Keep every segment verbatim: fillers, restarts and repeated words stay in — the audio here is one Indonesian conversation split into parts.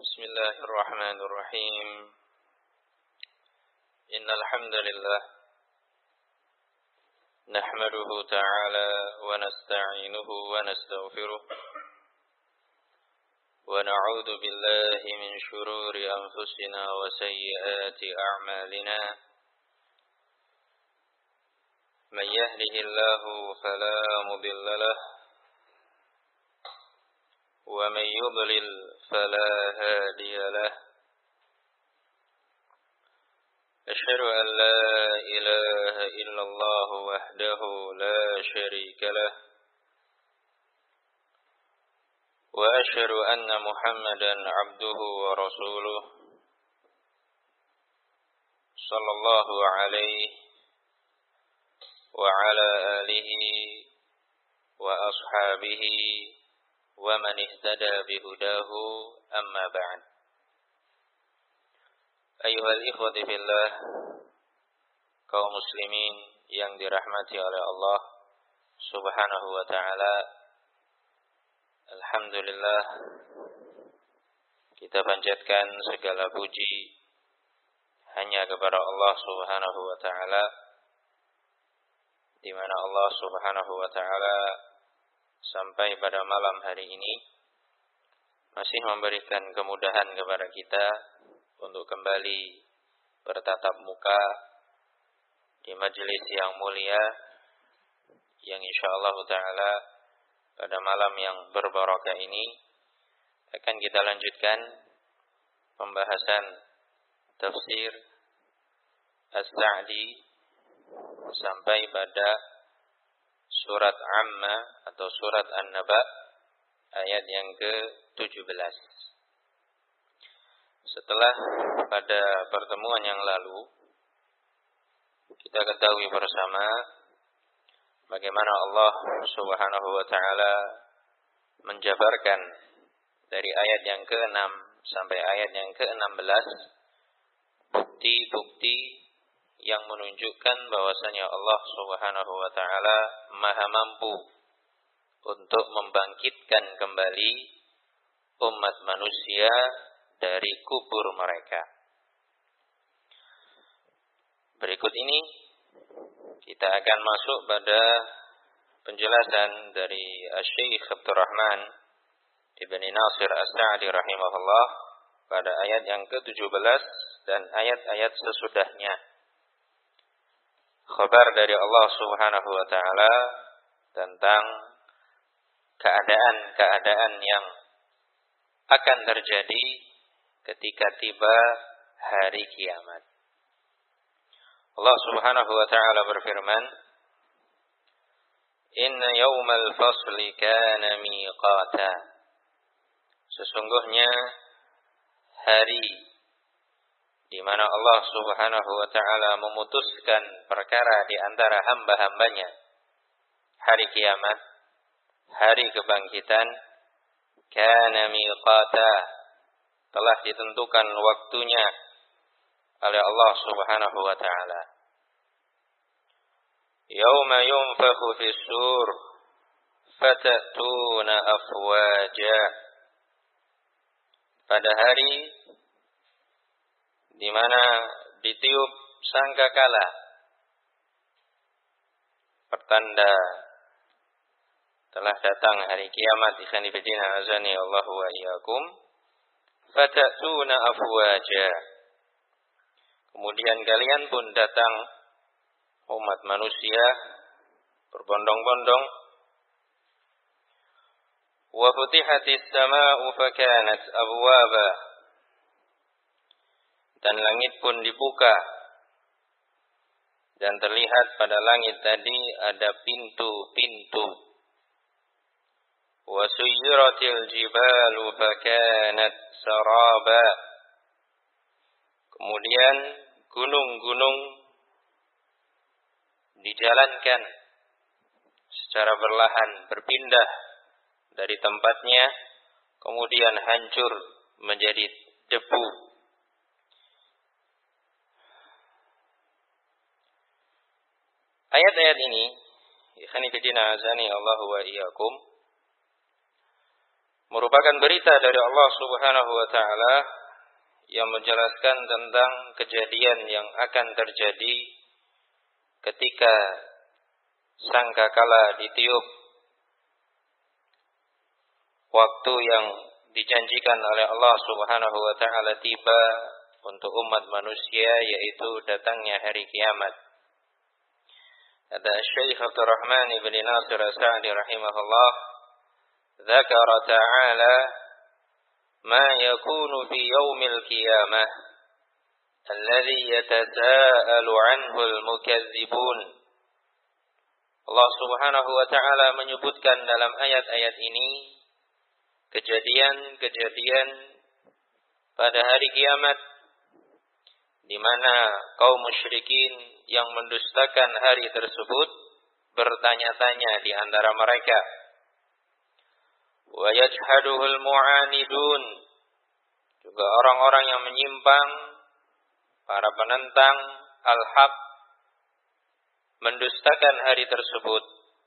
بسم الله الرحمن الرحيم إن الحمد لله نحمده تعالى ونستعينه ونستغفره ونعوذ بالله من شرور أنفسنا وسيئات أعمالنا من يهده الله فلا مضل له ومن يضلل فلا هادي له أشهد أن لا إله إلا الله وحده لا شريك له وأشهد أن محمدا عبده ورسوله صلى الله عليه وعلى آله وأصحابه ومن اهتدى بهداه أما بعد أيها الإخوة في الله kaum muslimin yang dirahmati oleh Allah Subhanahu wa taala. Alhamdulillah, kita panjatkan segala puji hanya kepada Allah Subhanahu wa taala, di mana Allah Subhanahu wa taala sampai pada malam hari ini masih memberikan kemudahan kepada kita untuk kembali bertatap muka di majelis yang mulia, yang insyaallah ta'ala pada malam yang berbarakah ini akan kita lanjutkan pembahasan tafsir As-Sa'di sampai pada surat Amma atau surat An-Naba ayat yang ke tujuh belas. Setelah pada pertemuan yang lalu kita ketahui bersama bagaimana Allah Subhanahu wa taala menjabarkan dari ayat yang ke enam sampai ayat yang ke enam belas bukti-bukti yang menunjukkan bahwasanya Allah Subhanahu wa taala Maha mampu untuk membangkitkan kembali umat manusia dari kubur mereka. Berikut ini kita akan masuk pada penjelasan dari Asy-Syaikh Abdurrahman Ibn Nasir As-Sa'di rahimahullah pada ayat yang ke tujuh belas dan ayat-ayat sesudahnya. Khabar dari Allah Subhanahu wa taala tentang keadaan-keadaan yang akan terjadi ketika tiba hari kiamat. Allah Subhanahu wa taala berfirman, "Inna yawmal fasli kana miqata." Sesungguhnya hari di mana Allah Subhanahu wa taala memutuskan perkara di antara hamba-hambanya, hari kiamat, hari kebangkitan, kana miqata, telah ditentukan waktunya oleh Allah Subhanahu wa taala. Yauma yunfakhu fis-sur fatatuna afwaja. Pada hari di mana ditiup sangkakala, pertanda telah datang hari kiamat. Ikhwan fillah azani Allah wa iyyakum. Fatatuna afwaja. Kemudian kalian pun datang, umat manusia berbondong-bondong. Wa futihatis samaa'u fakanat abwaba. Dan langit pun dibuka, dan terlihat pada langit tadi ada pintu-pintu. Wa suyyiratil jibalu fakanat saraba. Kemudian gunung-gunung dijalankan secara perlahan, berpindah dari tempatnya, kemudian hancur menjadi debu. Ayat-ayat ini, ikhwan fillah azani Allah wa iyyakum, merupakan berita dari Allah Subhanahu wa taala yang menjelaskan tentang kejadian yang akan terjadi ketika sangkakala ditiup, waktu yang dijanjikan oleh Allah Subhanahu wa taala tiba untuk umat manusia, yaitu datangnya hari kiamat. Kata Syekh Abdul Rahman bin Nasir As-Sa'di rahimahullah, "Dzakara ta'ala ma yakunu fi yaumil qiyamah alladhi yatasaalu 'anhu al-mukazzibun." Allah Subhanahu wa taala menyebutkan dalam ayat-ayat ini kejadian-kejadian pada hari kiamat di mana kaum musyrikin yang mendustakan hari tersebut bertanya-tanya di antara mereka. Wa yajhaduhul mu'anidun, juga orang-orang yang menyimpang, para penentang al-haq, mendustakan hari tersebut.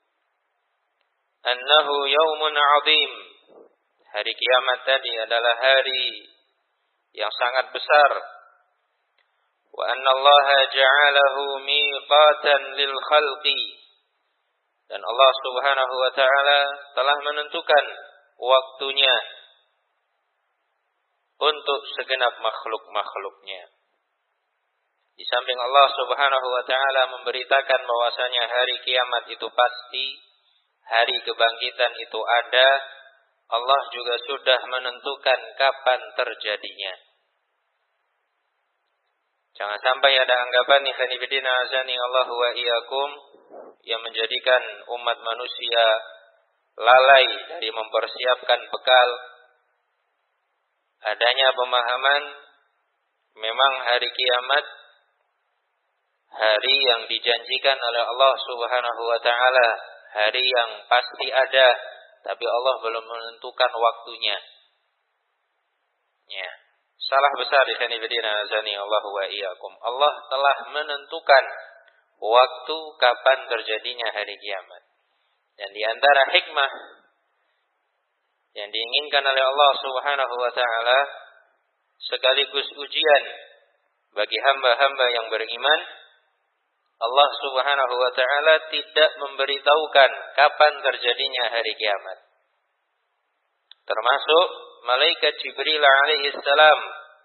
Annahu yaumun 'azim, hari kiamat tadi adalah hari yang sangat besar. Wa anna Allah ja'alahu miqatan lil khalqi, dan Allah Subhanahu wa taala telah menentukan waktunya untuk segenap makhluk-makhluknya. Di samping Allah Subhanahu wa taala memberitakan bahwasanya hari kiamat itu pasti, hari kebangkitan itu ada, Allah juga sudah menentukan kapan terjadinya. Jangan sampai ada anggapan ikhwan fillah azani Allah wa iyyakum yang menjadikan umat manusia lalai dari mempersiapkan bekal. Adanya pemahaman memang hari kiamat hari yang dijanjikan oleh Allah Subhanahu wa taala, hari yang pasti ada, tapi Allah belum menentukan waktunya. Ya, salah besar di sini bidina azani Allah wa iyyakum. Allah telah menentukan waktu kapan terjadinya hari kiamat. Dan di antara hikmah yang diinginkan oleh Allah Subhanahu wa taala sekaligus ujian bagi hamba-hamba yang beriman, Allah Subhanahu wa taala tidak memberitahukan kapan terjadinya hari kiamat. Termasuk malaikat Jibril alaihi salam,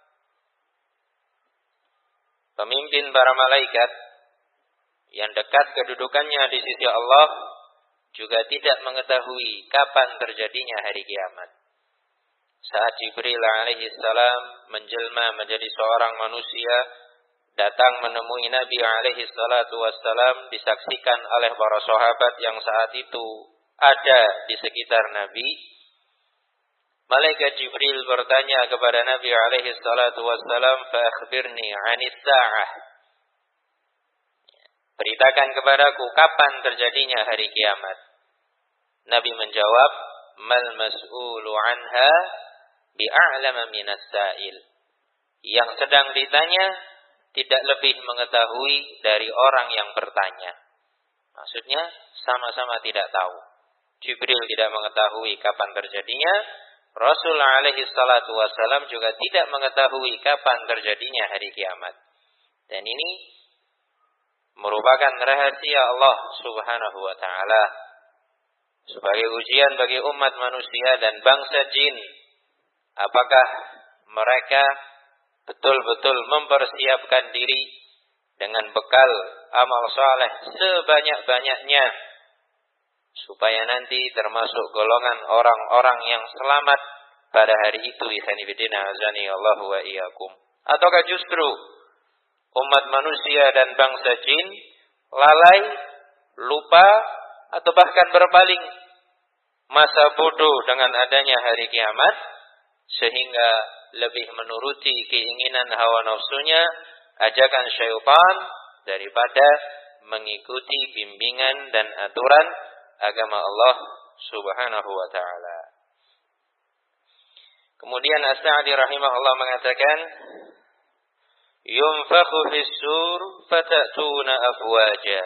pemimpin para malaikat yang dekat kedudukannya di sisi Allah, juga tidak mengetahui kapan terjadinya hari kiamat. Saat Jibril alaihi salam menjelma menjadi seorang manusia, datang menemui Nabi alaihi salatu wassalam, disaksikan oleh para sahabat yang saat itu ada di sekitar Nabi. Malaikat Jibril bertanya kepada Nabi alaihi salatu wassalam, "Fa akhbirni 'anis sa'ah." Beritakan kepadaku kapan terjadinya hari kiamat. Nabi menjawab, "Mal mas'ulu 'anha bi'a'lama minas sa'il." Yang sedang ditanya tidak lebih mengetahui dari orang yang bertanya. Maksudnya sama-sama tidak tahu. Jibril tidak mengetahui kapan terjadinya, Rasul alaihi salatu wassalam juga tidak mengetahui kapan terjadinya hari kiamat. Dan ini merupakan rahasia Allah Subhanahu wa taala sebagai ujian bagi umat manusia dan bangsa jin. Apakah mereka betul-betul mempersiapkan diri dengan bekal amal saleh sebanyak-banyaknya supaya nanti termasuk golongan orang-orang yang selamat pada hari itu, ikhwan fillah azani Allah wa iyyakum? Ataukah justru umat manusia dan bangsa jin lalai, lupa, atau bahkan berpaling, masa bodoh dengan adanya hari kiamat, sehingga lebih menuruti keinginan hawa nafsunya, ajakan syaitan, daripada mengikuti bimbingan dan aturan agama Allah Subhanahu wa taala. Kemudian As-Sa'di rahimahullah mengatakan, "Yunfakhu fis-sur fatatuna afwaja."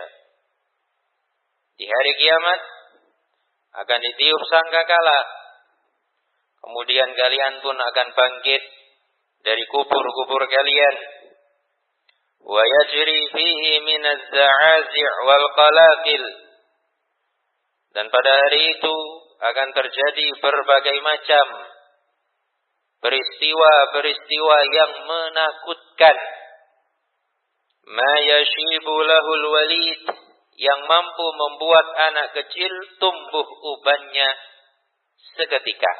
Di hari kiamat akan ditiup sangkakala, Kemudian kalian pun akan bangkit dari kubur-kubur kalian. Wa yajri fihi min az-za'azi' wal qalaqil. Dan pada hari itu akan terjadi berbagai macam peristiwa-peristiwa yang menakutkan. Ma yashibu lahul walid, yang mampu membuat anak kecil tumbuh ubannya seketika.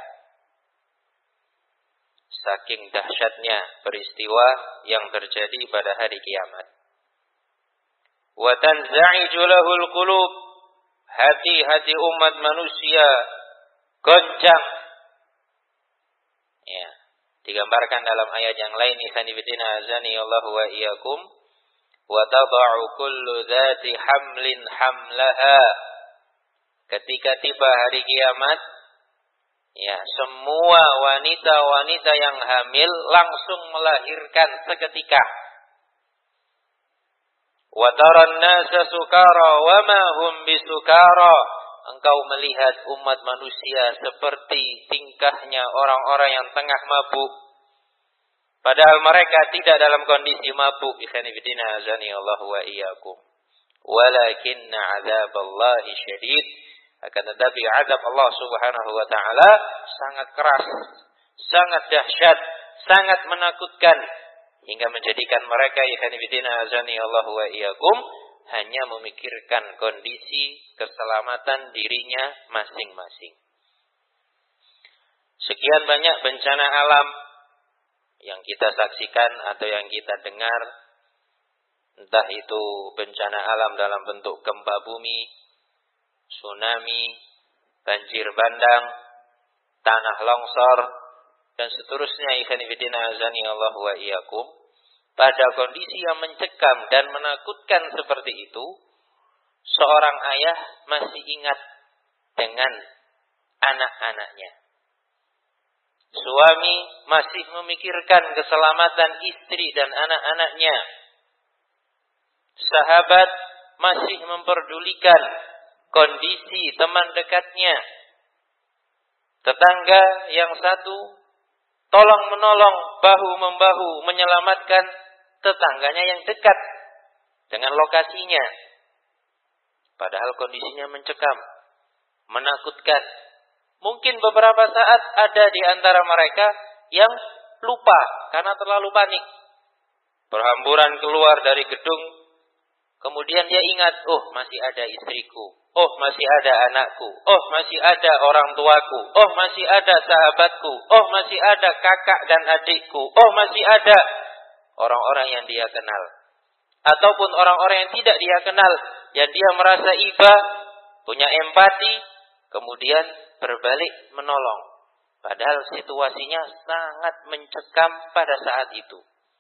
Saking dahsyatnya peristiwa yang terjadi pada hari kiamat. Wa tanza'iju lahul qulub, hati-hati umat manusia goncang. Ya, digambarkan dalam ayat yang lain, ikhwani fillah azani Allah wa iyyakum, wa tad'u kullu dzati hamlin hamlaha. Ketika tiba hari kiamat, ya, semua wanita-wanita yang hamil langsung melahirkan seketika. Wa taran nasa sukara wa ma hum bisukara. Engkau melihat umat manusia seperti tingkahnya orang-orang yang tengah mabuk, padahal mereka tidak dalam kondisi mabuk. Ikhwani fillah azani Allah wa iyyakum. Walakinna 'adzaballahi syadid. Akan tetapi azab Allah Subhanahu wa taala sangat keras, sangat dahsyat, sangat menakutkan, hingga menjadikan mereka, ikhwani fillah azani Allah wa iyyakum, hanya memikirkan kondisi keselamatan dirinya masing-masing. Sekian banyak bencana alam yang kita saksikan atau yang kita dengar, entah itu bencana alam dalam bentuk gempa bumi, tsunami, banjir bandang, tanah longsor, dan seterusnya. Ikhwan fillah azani Allah wa iyyakum. Pada kondisi yang mencekam dan menakutkan seperti itu, seorang ayah masih ingat dengan anak-anaknya. Suami masih memikirkan keselamatan istri dan anak-anaknya. Sahabat masih memperdulikan kondisi teman dekatnya. Tetangga yang satu tolong menolong, bahu-membahu menyelamatkan tetangganya yang dekat dengan lokasinya. Padahal kondisinya mencekam, menakutkan. Mungkin beberapa saat ada di antara mereka yang lupa karena terlalu panik. Berhamburan keluar dari gedung, kemudian dia ingat, oh masih ada istriku, oh masih ada anakku, oh masih ada orang tuaku, oh masih ada sahabatku, oh masih ada kakak dan adikku, oh masih ada orang-orang yang dia kenal. Ataupun orang-orang yang tidak dia kenal, yang dia merasa iba, punya empati, kemudian berbalik menolong. Padahal situasinya sangat mencekam pada saat itu.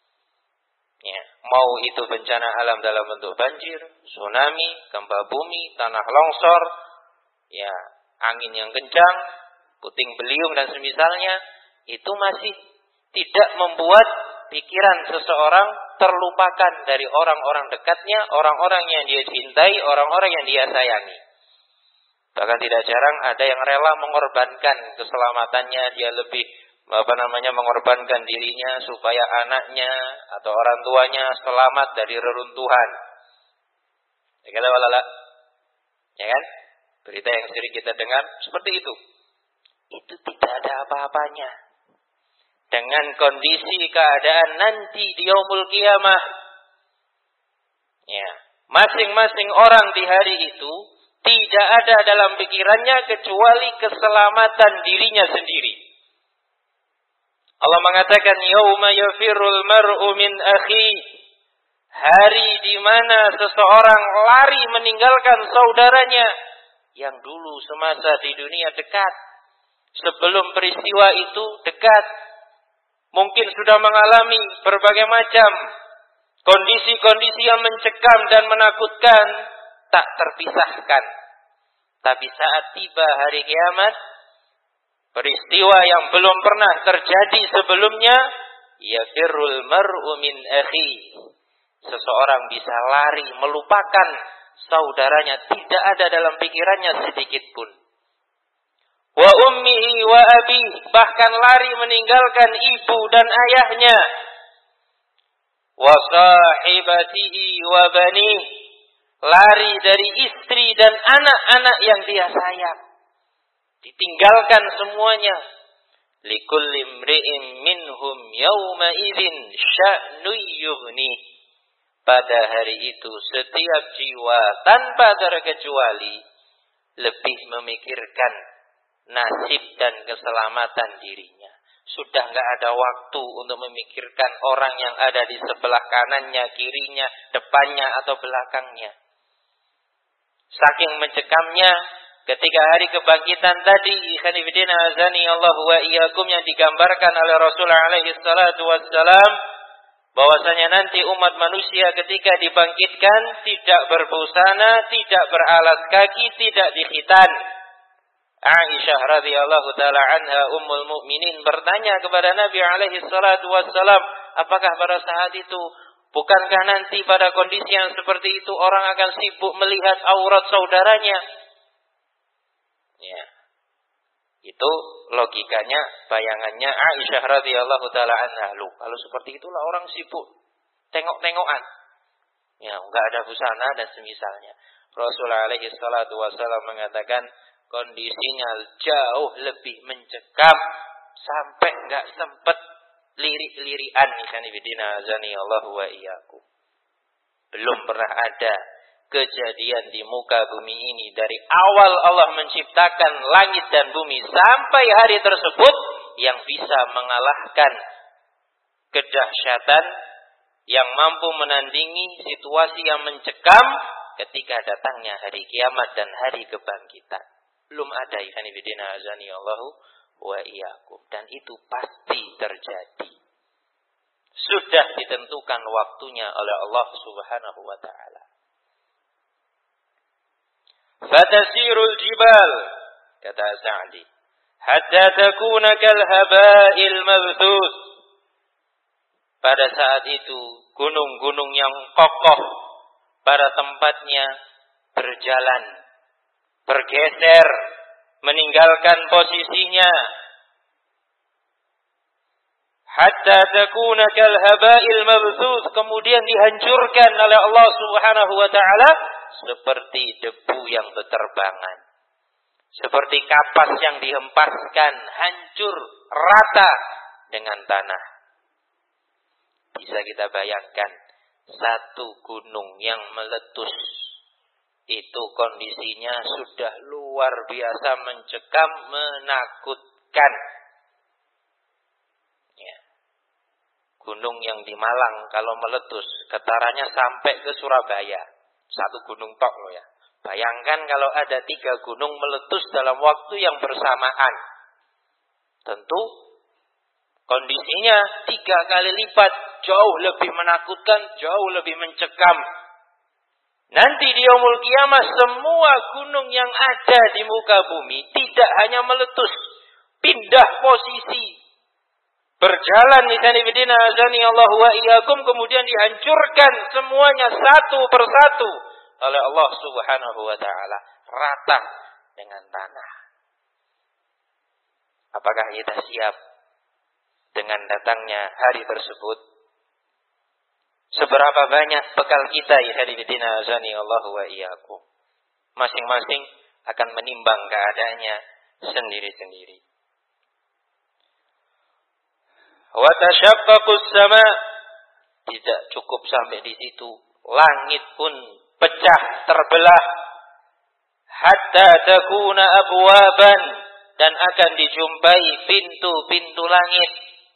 Ya, mau itu bencana alam dalam bentuk banjir, tsunami, gempa bumi, tanah longsor, ya, angin yang kencang, puting beliung dan semisalnya, itu masih tidak membuat pikiran seseorang terlupakan dari orang-orang dekatnya, orang-orang yang dia cintai, orang-orang yang dia sayangi. Bahkan tidak jarang ada yang rela mengorbankan keselamatannya, dia lebih apa namanya mengorbankan dirinya supaya anaknya atau orang tuanya selamat dari reruntuhan. Ya kata walala, ya kan? Berita yang sering kita dengar seperti itu. Itu tidak ada apa-apanya dengan kondisi keadaan nanti di yaumul qiyamah. Ya, masing-masing orang di hari itu tidak ada dalam pikirannya kecuali keselamatan dirinya sendiri. Allah mengatakan, yauma yafirul mar'u min akhi, hari di mana seseorang lari meninggalkan saudaranya yang dulu semasa di dunia dekat, sebelum peristiwa itu dekat, mungkin sudah mengalami berbagai macam kondisi-kondisi yang mencekam dan menakutkan, tak terpisahkan. Tapi saat tiba hari kiamat, peristiwa yang belum pernah terjadi sebelumnya, yafirul mar'u min akhi, seseorang bisa lari melupakan saudaranya, tidak ada dalam pikirannya sedikit pun. wa ummihi wa abi, bahkan lari meninggalkan ibu dan ayahnya, wa sahibatihi wa bani, lari dari istri dan anak-anak yang dia sayang, ditinggalkan semuanya. Likulli imri'in minhum yawma idzin sya'nu yughni, pada hari itu setiap jiwa tanpa terkecuali lebih memikirkan nasib dan keselamatan dirinya. Sudah enggak ada waktu untuk memikirkan orang yang ada di sebelah kanannya, kirinya, depannya atau belakangnya. Saking mencekamnya ketika hari kebangkitan tadi, ikhwanifidina azani Allah wa iyyakum, yang digambarkan oleh Rasulullah alaihi salatu wassalam, bahwasanya nanti umat manusia ketika dibangkitkan tidak berbusana, tidak beralas kaki, tidak dikhitan. Aisyah radhiyallahu taala anha ummul mukminin bertanya kepada Nabi alaihi salatu wassalam, apakah pada saat itu, bukankah nanti pada kondisi yang seperti itu orang akan sibuk melihat aurat saudaranya? Ya. Itu logikanya, bayangannya Aisyah radhiyallahu taala anha. Loh, kalau seperti itulah orang sibuk tengok-tengokan. Ya, enggak ada busana dan semisalnya. Rasulullah alaihi salatu wasallam mengatakan kondisinya jauh lebih mencekam sampai enggak sempat lirik-lirian. Ikhwanifidina azani Allah wa iyyakum. Belum pernah ada kejadian di muka bumi ini dari awal Allah menciptakan langit dan bumi sampai hari tersebut yang bisa mengalahkan kedahsyatan yang mampu menandingi situasi yang mencekam ketika datangnya hari kiamat dan hari kebangkitan. Belum ada, ikhwanifidina azani Allahu wa iyyakum, dan itu pasti terjadi. Sudah ditentukan waktunya oleh Allah Subhanahu wa taala. Fatasirul jibal, kata Sa'di, hatta takuna kal haba'il mabthus. Pada saat itu gunung-gunung yang kokoh pada tempatnya berjalan, bergeser, meninggalkan posisinya. Hatta takuna kal haba'il mabthus, kemudian dihancurkan oleh Allah Subhanahu wa taala seperti debu yang beterbangan, seperti kapas yang dihempaskan, hancur rata dengan tanah. Bisa kita bayangkan, satu gunung yang meletus itu kondisinya sudah luar biasa mencekam, menakutkan. Ya. Gunung yang di Malang kalau meletus getarannya sampai ke Surabaya. Satu gunung tok loh ya. Bayangkan kalau ada tiga gunung meletus dalam waktu yang bersamaan. Tentu kondisinya tiga kali lipat, jauh lebih menakutkan, jauh lebih mencekam. Nanti di yaumul kiamah semua gunung yang ada di muka bumi tidak hanya meletus, pindah posisi, berjalan ikhwanifidina azani Allah wa iyyakum, kemudian dihancurkan semuanya satu persatu oleh Allah Subhanahu wa taala, rata dengan tanah. Apakah kita siap dengan datangnya hari tersebut? Seberapa banyak bekal kita ikhwanifidina azani Allah wa iyyakum? Masing-masing akan menimbang keadaannya sendiri-sendiri. Wa tashaqqaqus sama, tidak cukup sampai di situ, langit pun pecah, terbelah. Hatta takuna abwaban, dan akan dijumpai pintu-pintu langit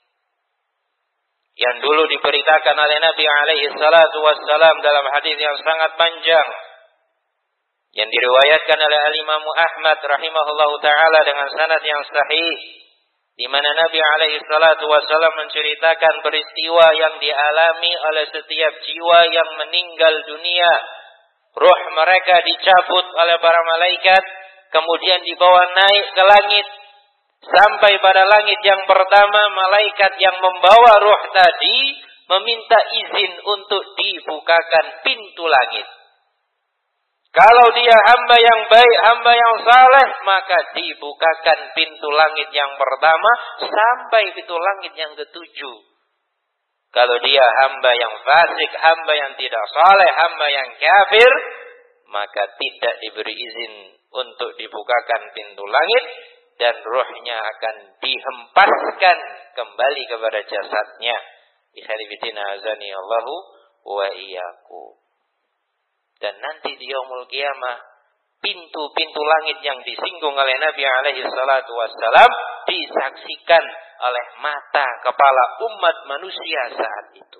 yang dulu diberitakan oleh Nabi alaihi salatu wassalam dalam hadis yang sangat panjang yang diriwayatkan oleh Al-Imam Ahmad rahimahullahu taala dengan sanad yang sahih, di mana Nabi alaihi salatu wassalam menceritakan peristiwa yang dialami oleh setiap jiwa yang meninggal dunia. Ruh mereka dicabut oleh para malaikat, kemudian dibawa naik ke langit. Sampai pada langit yang pertama, malaikat yang membawa ruh tadi meminta izin untuk dibukakan pintu langit. Kalau dia hamba yang baik, hamba yang saleh, maka dibukakan pintu langit yang pertama sampai pintu langit yang ketujuh. Kalau dia hamba yang fasik, hamba yang tidak saleh, hamba yang kafir, maka tidak diberi izin untuk dibukakan pintu langit dan rohnya akan dihempaskan kembali kepada jasadnya. Ikhwanifiddina azani Allahu wa iyyakum. Dan nanti di yaumul qiyamah, pintu-pintu langit yang disinggung oleh Nabi alaihi salatu wassalam disaksikan oleh mata kepala umat manusia saat itu.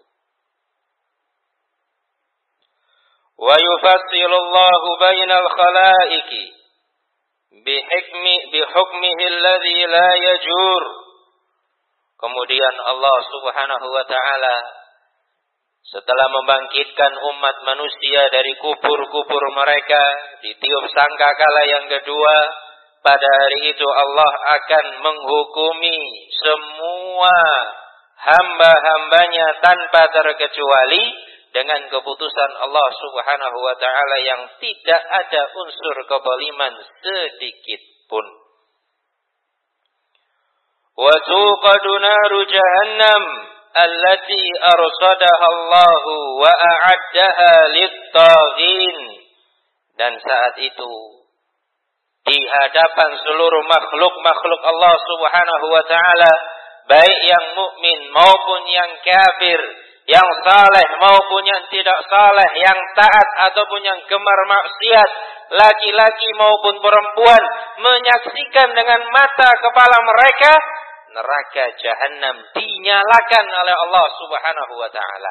Wa yufassilullahu bainal khalaiqi bihikmi bihukmihi alladhi la yajur. Kemudian Allah Subhanahu wa taala setelah membangkitkan umat manusia dari kubur-kubur mereka, ditiup sangkakala yang kedua, pada hari itu Allah akan menghukumi semua hamba-hambanya tanpa terkecuali dengan keputusan Allah Subhanahu wa taala yang tidak ada unsur kezaliman sedikit pun. Wa tuqadu naru jahannam allati arsadaha Allahu wa a'addaha lit-taghin. Dan saat itu di hadapan seluruh makhluk-makhluk Allah Subhanahu wa taala, baik yang mukmin maupun yang kafir, yang saleh maupun yang tidak saleh, yang taat ataupun yang gemar maksiat, laki-laki maupun perempuan, menyaksikan dengan mata kepala mereka neraka jahanam dinyalakan oleh Allah Subhanahu wa taala.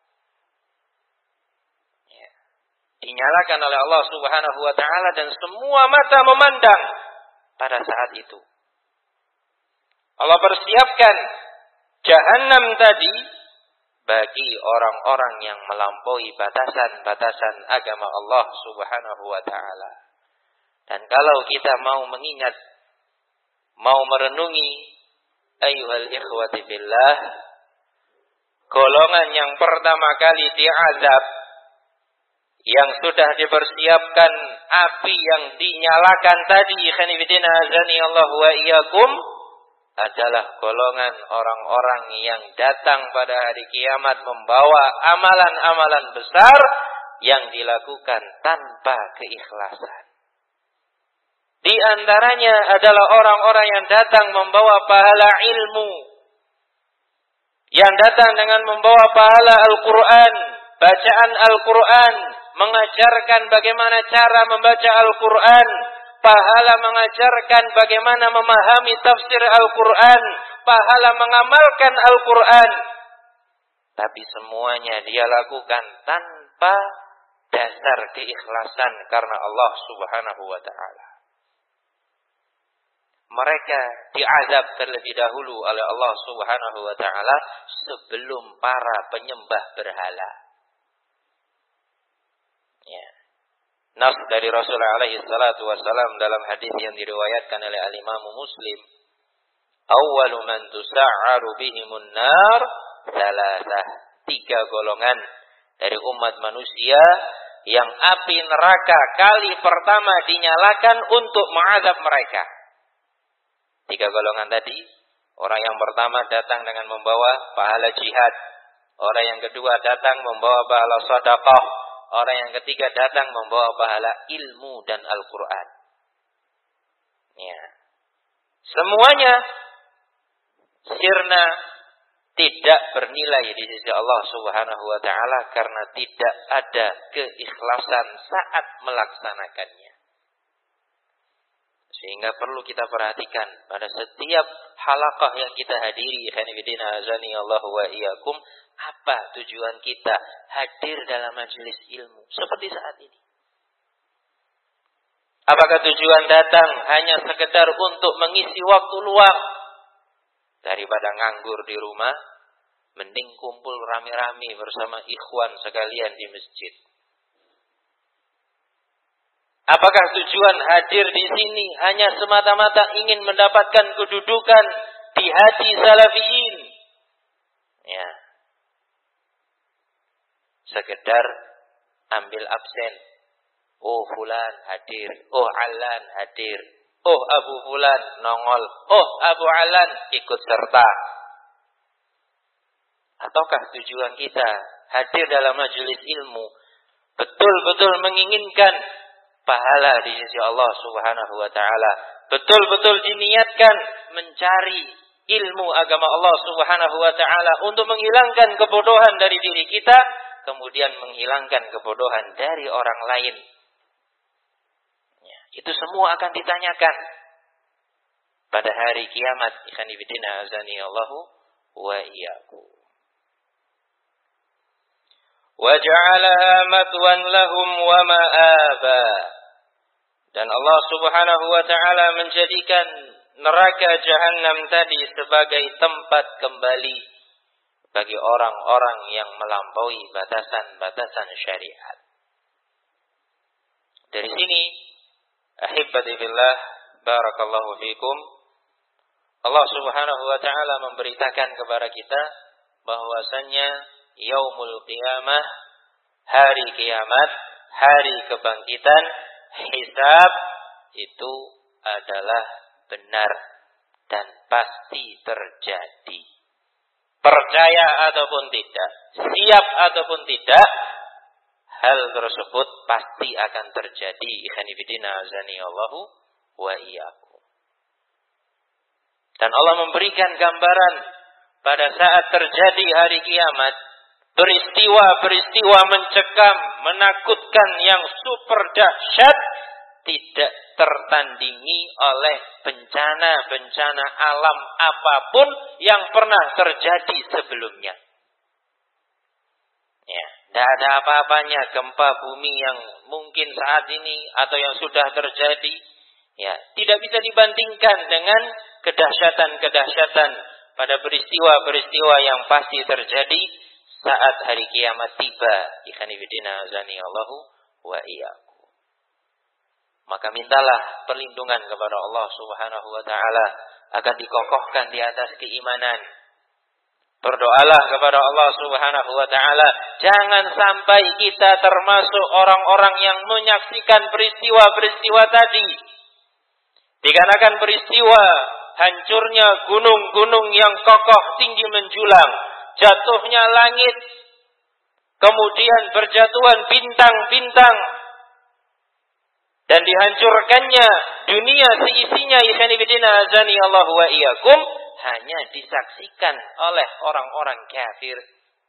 Ya. Dinyalakan oleh Allah Subhanahu wa taala dan semua mata memandang pada saat itu. Allah persiapkan jahanam tadi bagi orang-orang yang melampaui batasan-batasan agama Allah Subhanahu wa taala. Dan kalau kita mau mengingat, mau merenungi, ayyuhal ikhwati fillah, golongan yang pertama kali diazab, yang sudah dipersiapkan api yang dinyalakan tadi, khanifidina azani Allah wa iyyakum, adalah golongan orang-orang yang datang pada hari kiamat membawa amalan-amalan besar yang dilakukan tanpa keikhlasan. Di antaranya adalah orang-orang yang datang membawa pahala ilmu, yang datang dengan membawa pahala Al-Quran, bacaan Al-Quran, mengajarkan bagaimana cara membaca Al-Quran, pahala mengajarkan bagaimana memahami tafsir Al-Quran, pahala mengamalkan Al-Quran. Tapi semuanya dia lakukan tanpa dasar keikhlasan karena Allah Subhanahu wa ta'ala. Mereka diazab terlebih dahulu oleh Allah Subhanahu wa ta'ala sebelum para penyembah berhala. Ya. Nas dari Rasulullah alaihi salatu wassalam dalam hadis yang diriwayatkan oleh al-Imam Muslim, awwalu man tusa'aru bihimun nar thalathah, tiga golongan dari umat manusia yang api neraka kali pertama dinyalakan untuk mengazab mereka. Tiga golongan tadi, orang yang pertama datang dengan membawa pahala jihad, orang yang kedua datang membawa pahala sedekah, orang yang ketiga datang membawa pahala ilmu dan Al-Quran. Ya. Semuanya sirna, tidak bernilai di sisi Allah Subhanahu wa ta'ala karena tidak ada keikhlasan saat melaksanakannya. Sehingga perlu kita perhatikan pada setiap halaqah yang kita hadiri, khanifidina azani Allah wa iyyakum, apa tujuan kita hadir dalam majelis ilmu seperti saat ini? Apakah tujuan datang hanya sekedar untuk mengisi waktu luang? Daripada nganggur di rumah, mending kumpul rame-rame bersama ikhwan sekalian di masjid. Apakah tujuan hadir di sini hanya semata-mata ingin mendapatkan kedudukan di hati salafiyin? Ya. Sekedar ambil absen Oh fulan hadir, oh Alan hadir, oh Abu Fulan nongol, oh Abu Alan ikut serta. Ataukah tujuan kita hadir dalam majelis ilmu betul-betul menginginkan pahala di sisi Allah Subhanahu wa taala, betul-betul diniatkan mencari ilmu agama Allah Subhanahu wa taala untuk menghilangkan kebodohan dari diri kita, kemudian menghilangkan kebodohan dari orang lain. Ya, itu semua akan ditanyakan pada hari kiamat. Ikhwan fillah azani Allahu wa iyyakum. وَجَعَلَهَا مَثْوًى لَهُمْ وَمَآبًا. Dan Allah Subhanahu wa taala menjadikan neraka Jahannam tadi sebagai tempat kembali bagi orang-orang yang melampaui batasan-batasan syariat. Dari sini, ahibati fillah, barakallahu fikum, Allah Subhanahu wa taala memberitakan kepada kita bahwasannya Yaumul Qiyamah, hari kiamat, hari kebangkitan, hisab itu adalah benar dan pasti terjadi. Percaya ataupun tidak, siap ataupun tidak, hal tersebut pasti akan terjadi. Ikhwan fillah azani Allahu wa iyyakum. Dan Allah memberikan gambaran pada saat terjadi hari kiamat, peristiwa-peristiwa mencekam, menakutkan yang super dahsyat tidak tertandingi oleh bencana-bencana alam apapun yang pernah terjadi sebelumnya. Ya, tidak ada apa-apanya gempa bumi yang mungkin saat ini atau yang sudah terjadi. Ya, tidak bisa dibandingkan dengan kedahsyatan-kedahsyatan pada peristiwa-peristiwa yang pasti terjadi saat hari kiamat tiba. Ikhwan fillah azani Allahu wa iyyakum. Maka mintalah perlindungan kepada Allah Subhanahu wa taala agar dikokohkan di atas keimanan. Berdoalah kepada Allah Subhanahu wa taala, jangan sampai kita termasuk orang-orang yang menyaksikan peristiwa-peristiwa tadi. Dikarenakan peristiwa hancurnya gunung-gunung yang kokoh tinggi menjulang, jatuhnya langit, kemudian berjatuhan bintang-bintang, dan dihancurkannya dunia seisinya, ikhwan fillah azani Allahu wa iyyakum, hanya disaksikan oleh orang-orang kafir.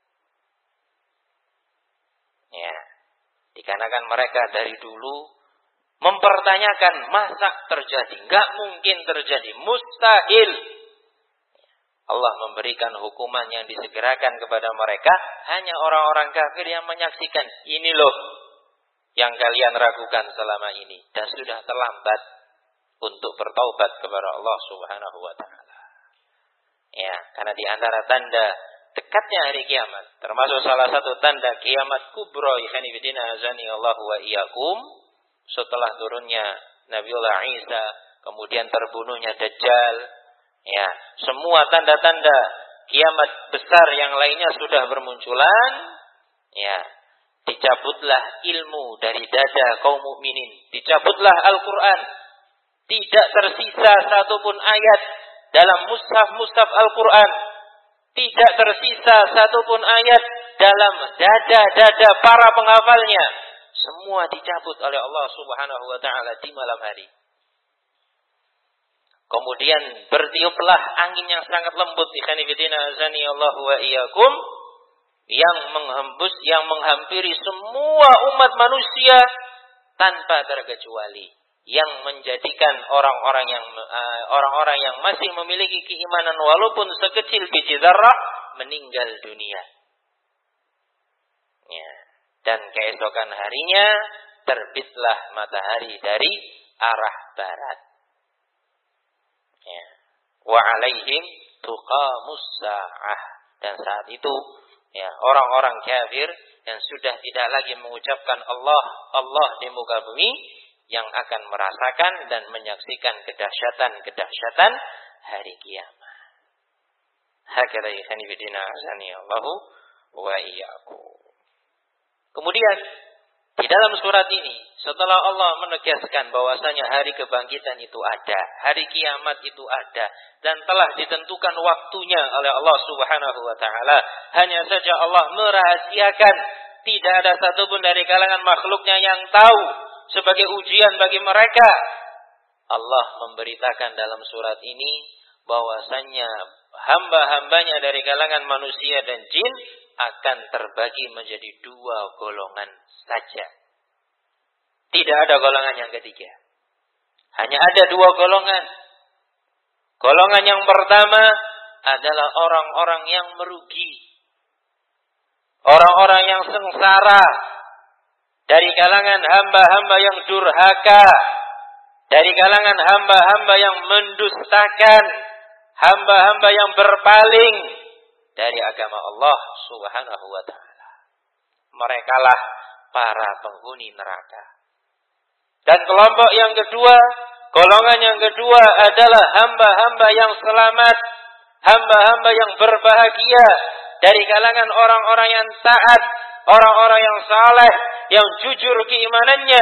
Ya, dikarenakan mereka dari dulu mempertanyakan masa terjadi, enggak mungkin terjadi, mustahil. Allah memberikan hukuman yang disegerakan kepada mereka, hanya orang-orang kafir yang menyaksikan. Ini loh yang kalian ragukan selama ini, dan sudah terlambat untuk bertaubat kepada Allah Subhanahu wa taala. Ya, karena di antara tanda dekatnya hari kiamat, termasuk salah satu tanda kiamat kubra, ikhwan fillah azani Allahu wa iyyakum, setelah turunnya Nabiullah Isa, kemudian terbunuhnya Dajjal, ya, semua tanda-tanda kiamat besar yang lainnya sudah bermunculan, ya, dicabutlah ilmu dari dada kaum mukminin, dicabutlah Al-Quran, tidak tersisa satupun ayat dalam mushaf-mushaf Al-Quran, tidak tersisa satupun ayat dalam dada-dada para penghafalnya, semua dicabut oleh Allah Subhanahu wa taala di malam hari. Kemudian bertiuplah angin yang sangat lembut, ikhwan fillah azani Allahu wa iyyakum, yang menghembus, yang menghampiri semua umat manusia tanpa terkecuali, yang menjadikan orang-orang yang uh, orang-orang yang masih memiliki keimanan walaupun sekecil biji zarrah meninggal dunia. Ya. Dan keesokan harinya terbitlah matahari dari arah barat. Ya. Wa alaihim tuqamus sa'ah. Dan saat itu, ya, orang-orang kafir yang sudah tidak lagi mengucapkan Allah, Allah di muka bumi, yang akan merasakan dan menyaksikan kedahsyatan-kedahsyatan hari kiamat. Hakala ikhwan fillah azani Allahu wa iyyakum. Kemudian Di dalam surat ini, setelah Allah menegaskan bahwasanya hari kebangkitan itu ada, hari kiamat itu ada, dan telah ditentukan waktunya oleh Allah Subhanahu wa taala, hanya saja Allah merahasiakan, tidak ada satupun dari kalangan makhluknya yang tahu, sebagai ujian bagi mereka. Allah memberitakan dalam surat ini bahwasanya hamba-hambanya dari kalangan manusia dan jin akan terbagi menjadi dua golongan saja. Tidak ada golongan yang ketiga. Hanya ada dua golongan. Golongan yang pertama adalah orang-orang yang merugi. Orang-orang yang sengsara. Dari kalangan hamba-hamba yang durhaka. Dari kalangan hamba-hamba yang mendustakan. Hamba-hamba yang berpaling dari agama Allah Subhanahu wa ta'ala. Merekalah para penghuni neraka. Dan kelompok yang kedua, golongan yang kedua adalah hamba-hamba yang selamat, hamba-hamba yang berbahagia dari kalangan orang-orang yang taat, orang-orang yang saleh, yang jujur keimanannya.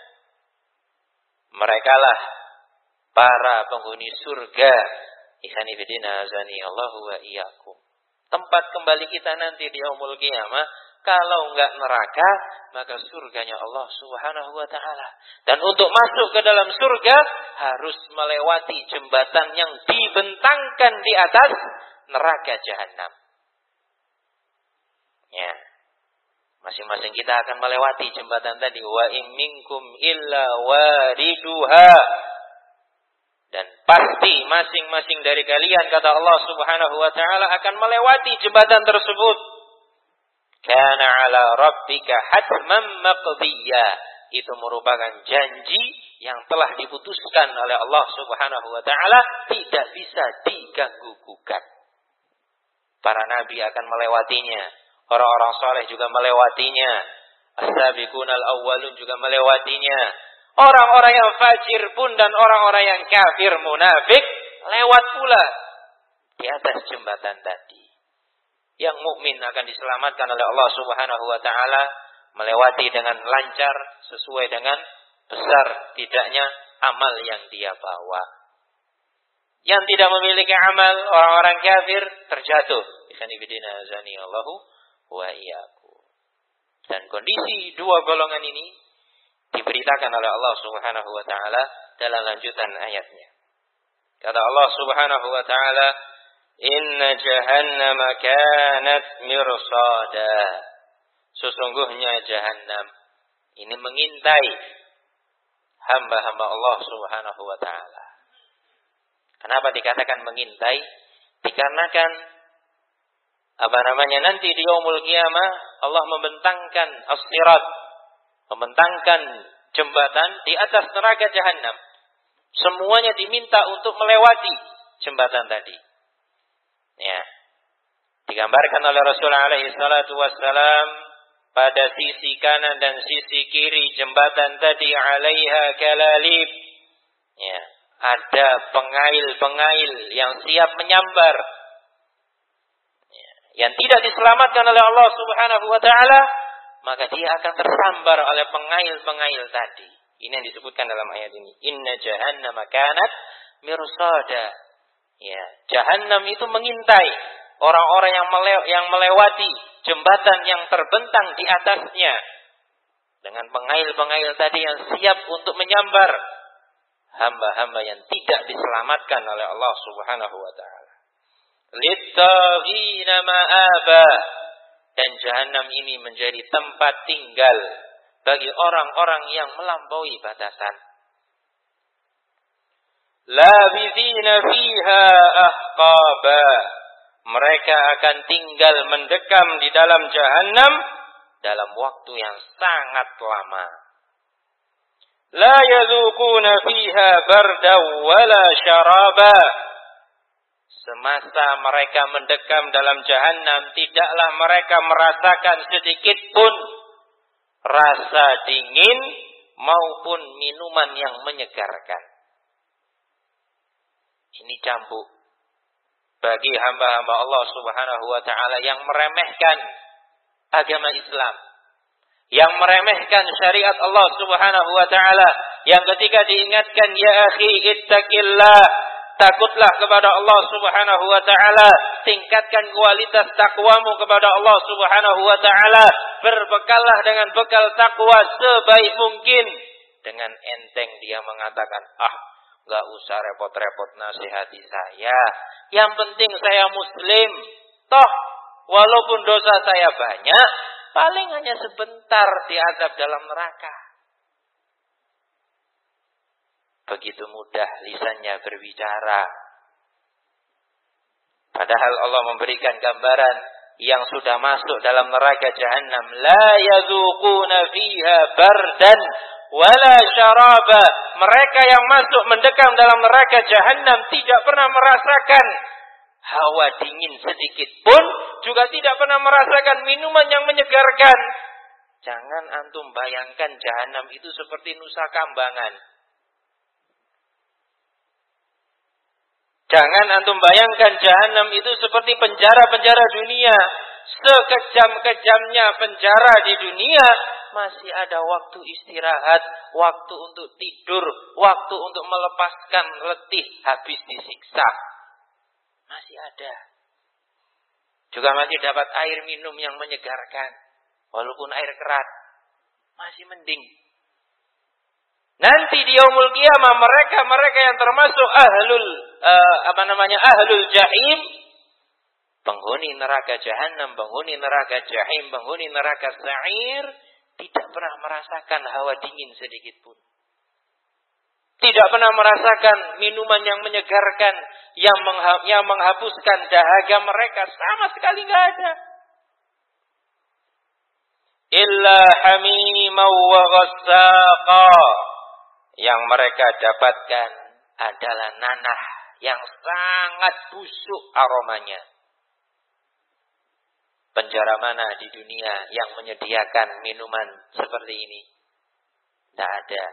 Merekalah para penghuni surga. Ikhwani fillah, azani Allahu wa iyyakum. Tempat kembali kita nanti di yaumul qiyamah, kalau enggak neraka, maka surganya Allah Subhanahu wa taala. Dan untuk masuk ke dalam surga harus melewati jembatan yang dibentangkan di atas neraka jahanam. Ya. Masing-masing kita akan melewati jembatan tadi, wa in minkum illa wariduha. Dan pasti masing-masing dari kalian, kata Allah Subhanahu wa taala, akan melewati jembatan tersebut. Kana 'ala rabbika hatman maqdiyya. Itu merupakan janji yang telah diputuskan oleh Allah Subhanahu wa taala, tidak bisa diganggu gugat. Para nabi akan melewatinya, orang-orang saleh juga melewatinya, as-sabiqunal awwalun juga melewatinya. Orang-orang yang fajir pun dan orang-orang yang kafir munafik lewat pula di atas jembatan tadi. Yang mukmin akan diselamatkan oleh Allah Subhanahu wa taala melewati dengan lancar sesuai dengan besar tidaknya amal yang dia bawa. Yang tidak memiliki amal, orang-orang kafir terjatuh. Ikhwani fillah, azani Allahu wa iyyakum. Dan kondisi dua golongan ini diberitakan oleh Allah Subhanahu wa taala dalam lanjutan ayatnya. Kata Allah Subhanahu wa taala, "Inna jahannam kanat mirsada." Sesungguhnya jahannam ini mengintai hamba-hamba Allah Subhanahu wa taala. Kenapa dikatakan mengintai? Dikarenakan apa namanya, nanti di yaumul qiyamah Allah membentangkan as-sirat, membentangkan jembatan di atas neraka jahanam. Semuanya diminta untuk melewati jembatan tadi. Ya. Digambarkan oleh Rasulullah alaihi salatu wassalam, pada sisi kanan dan sisi kiri jembatan tadi alaiha kalalib. Ya, ada pengail-pengail yang siap menyambar. Ya, yang tidak diselamatkan oleh Allah Subhanahu wa taala, maka dia akan tersambar oleh pengail-pengail tadi. Ini yang disebutkan dalam ayat ini. Inna jahannam kanat mirsada. Ya, jahannam itu mengintai orang-orang yang melew- yang melewati jembatan yang terbentang di atasnya dengan pengail-pengail tadi yang siap untuk menyambar hamba-hamba yang tidak diselamatkan oleh Allah Subhanahu wa taala. Littaghina ma'aba. Dan jahanam ini menjadi tempat tinggal bagi orang-orang yang melampaui batasan. Labithina fiha ahqaba. Mereka akan tinggal mendekam di dalam jahanam dalam waktu yang sangat lama. La yadzuquna fiha barda wala syaraba. Semasa mereka mendekam dalam jahanam, tidaklah mereka merasakan sedikit pun rasa dingin maupun minuman yang menyegarkan. Ini cambuk bagi hamba-hamba Allah Subhanahu wa taala yang meremehkan agama Islam, yang meremehkan syariat Allah Subhanahu wa taala, yang ketika diingatkan ya akhi ittaqillah, takutlah kepada Allah Subhanahu wa taala, tingkatkan kualitas takwamu kepada Allah Subhanahu wa taala, berbekallah dengan bekal takwa sebaik mungkin. Dengan enteng dia mengatakan, ah, enggak usah repot-repot nasihati saya, yang penting saya muslim. Toh walaupun dosa saya banyak, paling hanya sebentar diazab dalam neraka. Begitu mudah lisannya berbicara. Padahal Allah memberikan gambaran yang sudah masuk dalam neraka Jahannam. La yadzuquna fiha bardan wala syaraba. Mereka yang masuk mendekam dalam neraka Jahannam tidak pernah merasakan hawa dingin sedikit pun, juga tidak pernah merasakan minuman yang menyegarkan. Jangan antum bayangkan Jahannam itu seperti Nusa Kambangan. Jangan antum bayangkan Jahannam itu seperti penjara-penjara dunia. Sekejam-kejamnya penjara di dunia, masih ada waktu istirahat, waktu untuk tidur, waktu untuk melepaskan letih habis disiksa. Masih ada. Juga masih dapat air minum yang menyegarkan. Walaupun air keras, masih mending. Nanti di yaumul qiyamah mereka-mereka yang termasuk ahlul uh, apa namanya ahlul jahim, penghuni neraka Jahannam, penghuni neraka jahim, penghuni neraka sa'ir, tidak pernah merasakan hawa dingin sedikit pun. Tidak pernah merasakan minuman yang menyegarkan, yang, mengha- yang menghapuskan dahaga mereka, sama sekali nggak ada. Illa hamimau wa ghassaqa. Yang mereka dapatkan adalah nanah yang sangat busuk aromanya. Penjara mana di dunia yang menyediakan minuman seperti ini? Tidak ada.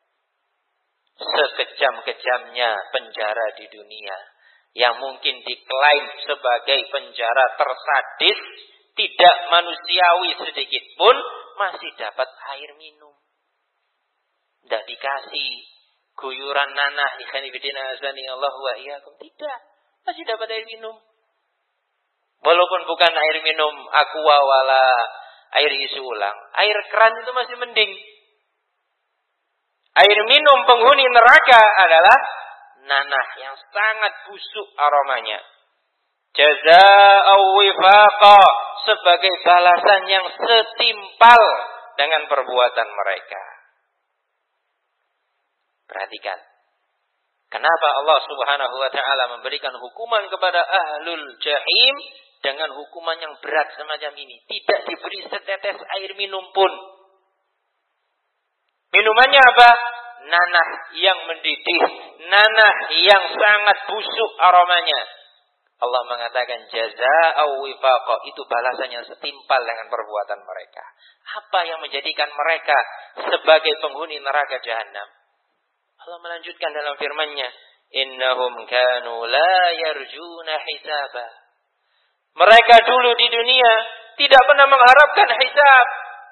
Sekejam-kejamnya penjara di dunia, yang mungkin diklaim sebagai penjara tersadis, tidak manusiawi sedikit pun, masih dapat air minum. Tidak dikasih guyuran nanah, ikhwan fillah azani Allah wa iyyakum. Tidak, masih dapat air minum. Walaupun bukan air minum aqua wala air isi ulang, air keran itu masih mending. Air minum penghuni neraka adalah nanah yang sangat busuk aromanya. Jazaa'u wifaqa, sebagai balasan yang setimpal dengan perbuatan mereka. Perhatikan. Kenapa Allah Subhanahu wa taala memberikan hukuman kepada ahlul jahim dengan hukuman yang berat semacam ini? Tidak diberi setetes air minum pun. Minumannya apa? Nanah yang mendidih, nanah yang sangat busuk aromanya. Allah mengatakan jazaa'u wifaqa, itu balasannya setimpal dengan perbuatan mereka. Apa yang menjadikan mereka sebagai penghuni neraka Jahannam? Allah melanjutkan dalam firman-Nya, innahum kanu la yarjuna hisaba. Mereka dulu di dunia tidak pernah mengharapkan hisab,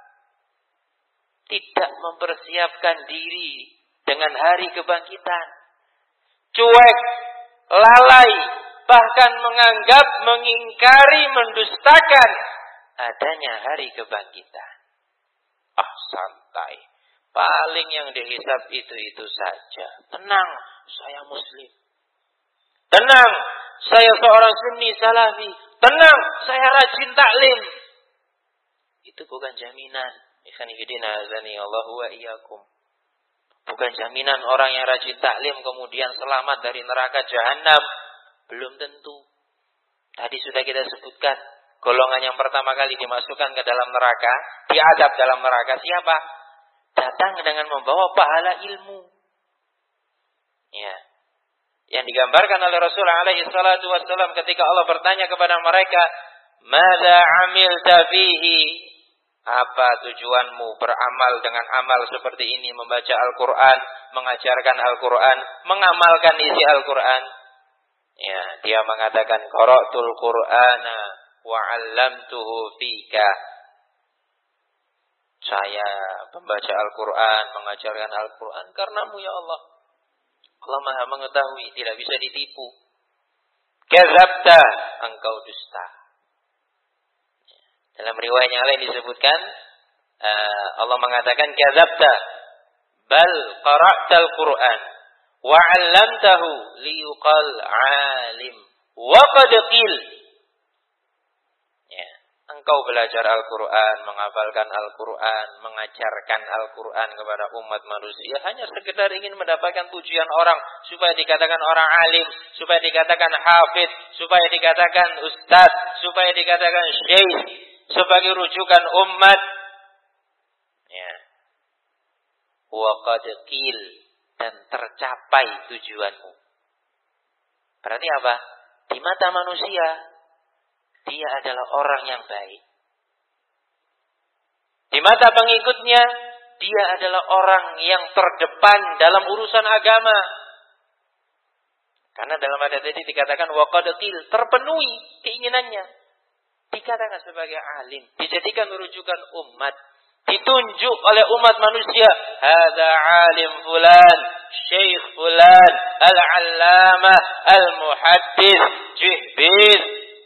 tidak mempersiapkan diri dengan hari kebangkitan. Cuek, lalai, bahkan menganggap, mengingkari, mendustakan adanya hari kebangkitan. Ah, santai. Paling yang dihisab itu-itu saja. Tenang, saya muslim. Tenang, saya seorang sunni salafi. Tenang, saya rajin taklim. Itu bukan jaminan. Ikhwan fillah azani Allah wa iyyakum. Bukan jaminan orang yang rajin taklim kemudian selamat dari neraka Jahannam. Belum tentu. Tadi sudah kita sebutkan, golongan yang pertama kali dimasukkan ke dalam neraka, diadab dalam neraka siapa? Datang dengan membawa pahala ilmu. Ya. Yang digambarkan oleh Rasulullah alaihi salatu wassalam ketika Allah bertanya kepada mereka, "Madza amilta fihi?" Apa tujuanmu beramal dengan amal seperti ini, membaca Al-Qur'an, mengajarkan Al-Qur'an, mengamalkan isi Al-Qur'an? Ya, dia mengatakan, "Qara'tul Qur'ana wa 'allamtuhu fika." saya membaca Al-Quran, mengajarkan Al-Quran karenamu ya Allah. Allah Maha mengetahui, tidak bisa ditipu. Kadzabta, engkau dusta. Dalam riwayat yang lain disebutkan, uh, Allah mengatakan kadzabta, bal qara'tal Qur'an wa 'allamtahu liyuqal 'alim wa qad qil. Ya, engkau belajar Al-Quran, menghafalkan Al-Quran, mengajarkan Al-Quran kepada umat manusia hanya sekedar ingin mendapatkan pujian orang, supaya dikatakan orang alim, supaya dikatakan hafidh, supaya dikatakan ustaz, supaya dikatakan syekh, sebagai rujukan umat. Ya. Wa qad qil, dan tercapai tujuanmu. Berarti apa? Di mata manusia dia adalah orang yang baik. Di mata pengikutnya dia adalah orang yang terdepan dalam urusan agama. Karena dalam hadis tadi dikatakan wa qad qil, terpenuhi keinginannya. Dikatakan sebagai alim, dijadikan rujukan umat, ditunjuk oleh umat manusia, hadza alim fulan, syekh fulan, al-allamah, al-muhaddits, jihbiz,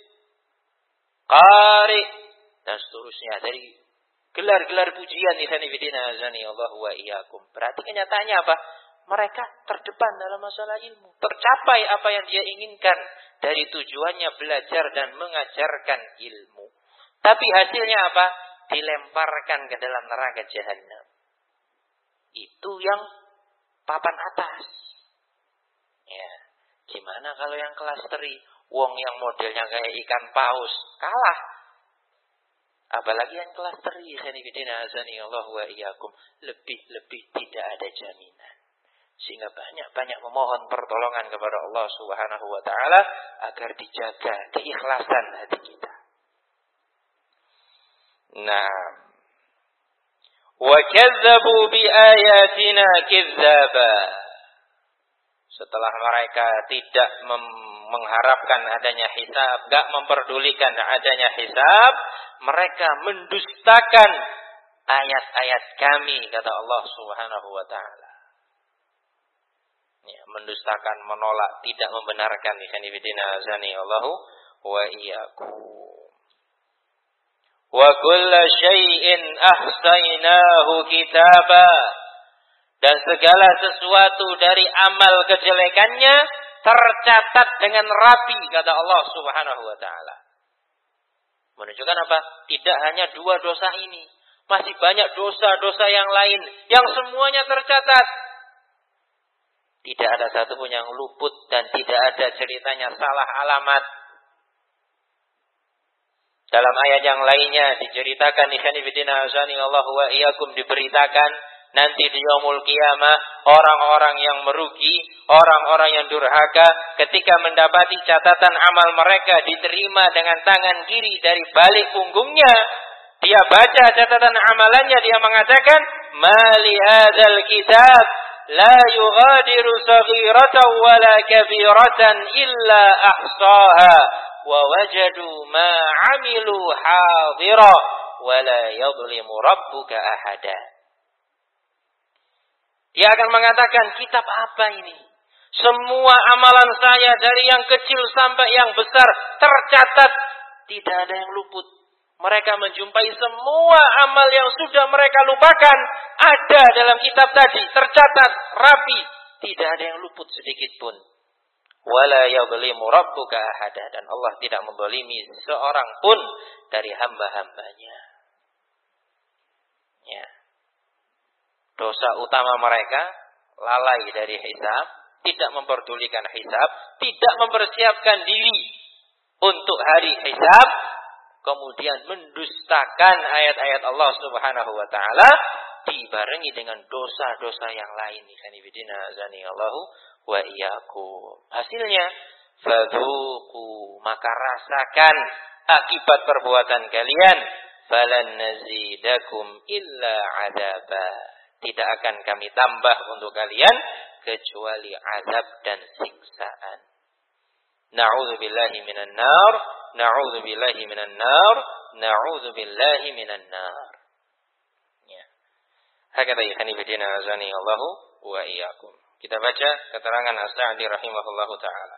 qari, dan seterusnya dari gelar-gelar pujian di sana bidina azani Allah wa iyyakum. Berarti kenyataannya apa? Mereka terdepan dalam masalah ilmu, tercapai apa yang dia inginkan dari tujuannya belajar dan mengajarkan ilmu. Tapi hasilnya apa? Dilemparkan ke dalam neraka jahanam. Itu yang papan atas. Ya, gimana kalau yang kelas teri? Wong yang modelnya kayak ikan paus, kalah. Apalagi yang kelas teri, sanibidina azani Allah wa iyyakum, lebih-lebih tidak ada jaminan. Sehingga banyak-banyak memohon pertolongan kepada Allah Subhanahu wa taala agar dijaga keikhlasan hati kita. Nah, wa kazzabu bi ayatina kizzaba. Setelah mereka tidak mengharapkan adanya hisab, enggak memperdulikan adanya hisab, mereka mendustakan ayat-ayat kami, kata Allah Subhanahu wa taala. Ya, mendustakan, menolak, tidak membenarkan. Ikhwanifidina azani Allahu wa iyyakum. Wa kulla syai'in ahsainahu kitaba. Dan segala sesuatu dari amal kejelekannya tercatat dengan rapi, kata Allah Subhanahu wa taala. Menunjukkan apa? Tidak hanya dua dosa ini, masih banyak dosa-dosa yang lain yang semuanya tercatat. Tidak ada satupun yang luput dan tidak ada ceritanya salah alamat. Dalam ayat yang lainnya diceritakan, ikhwanifidina azani Allah wa iyyakum, diberitakan nanti di yaumul qiyamah orang-orang yang merugi, orang-orang yang durhaka ketika mendapati catatan amal mereka diterima dengan tangan kiri dari balik punggungnya. Dia baca catatan amalannya, dia mengatakan, "Ma li hadzal kitab la yughadiru saghiratan wala kabiratan illa ahsaha wa wajadu ma 'amilu hadira wa la yadhlimu rabbuka ahada." Dia akan mengatakan, kitab apa ini? Semua amalan saya dari yang kecil sampai yang besar tercatat, tidak ada yang luput. Mereka menjumpai semua amal yang sudah mereka lupakan ada dalam kitab tadi, tercatat, rapi, tidak ada yang luput sedikit pun. Wala yadhlimu rabbuka ahada, dan Allah tidak menzalimi seorang pun dari hamba-hambanya. Ya. Dosa utama mereka lalai dari hisab, tidak memperdulikan hisab, tidak mempersiapkan diri untuk hari hisab, kemudian mendustakan ayat-ayat Allah Subhanahu wa taala dibarengi dengan dosa-dosa yang lain. Ikhwanifidina azani Allahu wa iyyakum. Hasilnya fadzuqu, maka rasakan akibat perbuatan kalian, falan nazidakum illa adzaba. Tidak akan kami tambah untuk kalian kecuali azab dan siksaan. Na'udzubillahi minan nar, na'udzubillahi minan nar, na'udzubillahi minan nar. Ya. Hakata ikhani bidina azani Allahu wa iyyakum. Kita baca keterangan As-Sa'di rahimahullahu taala.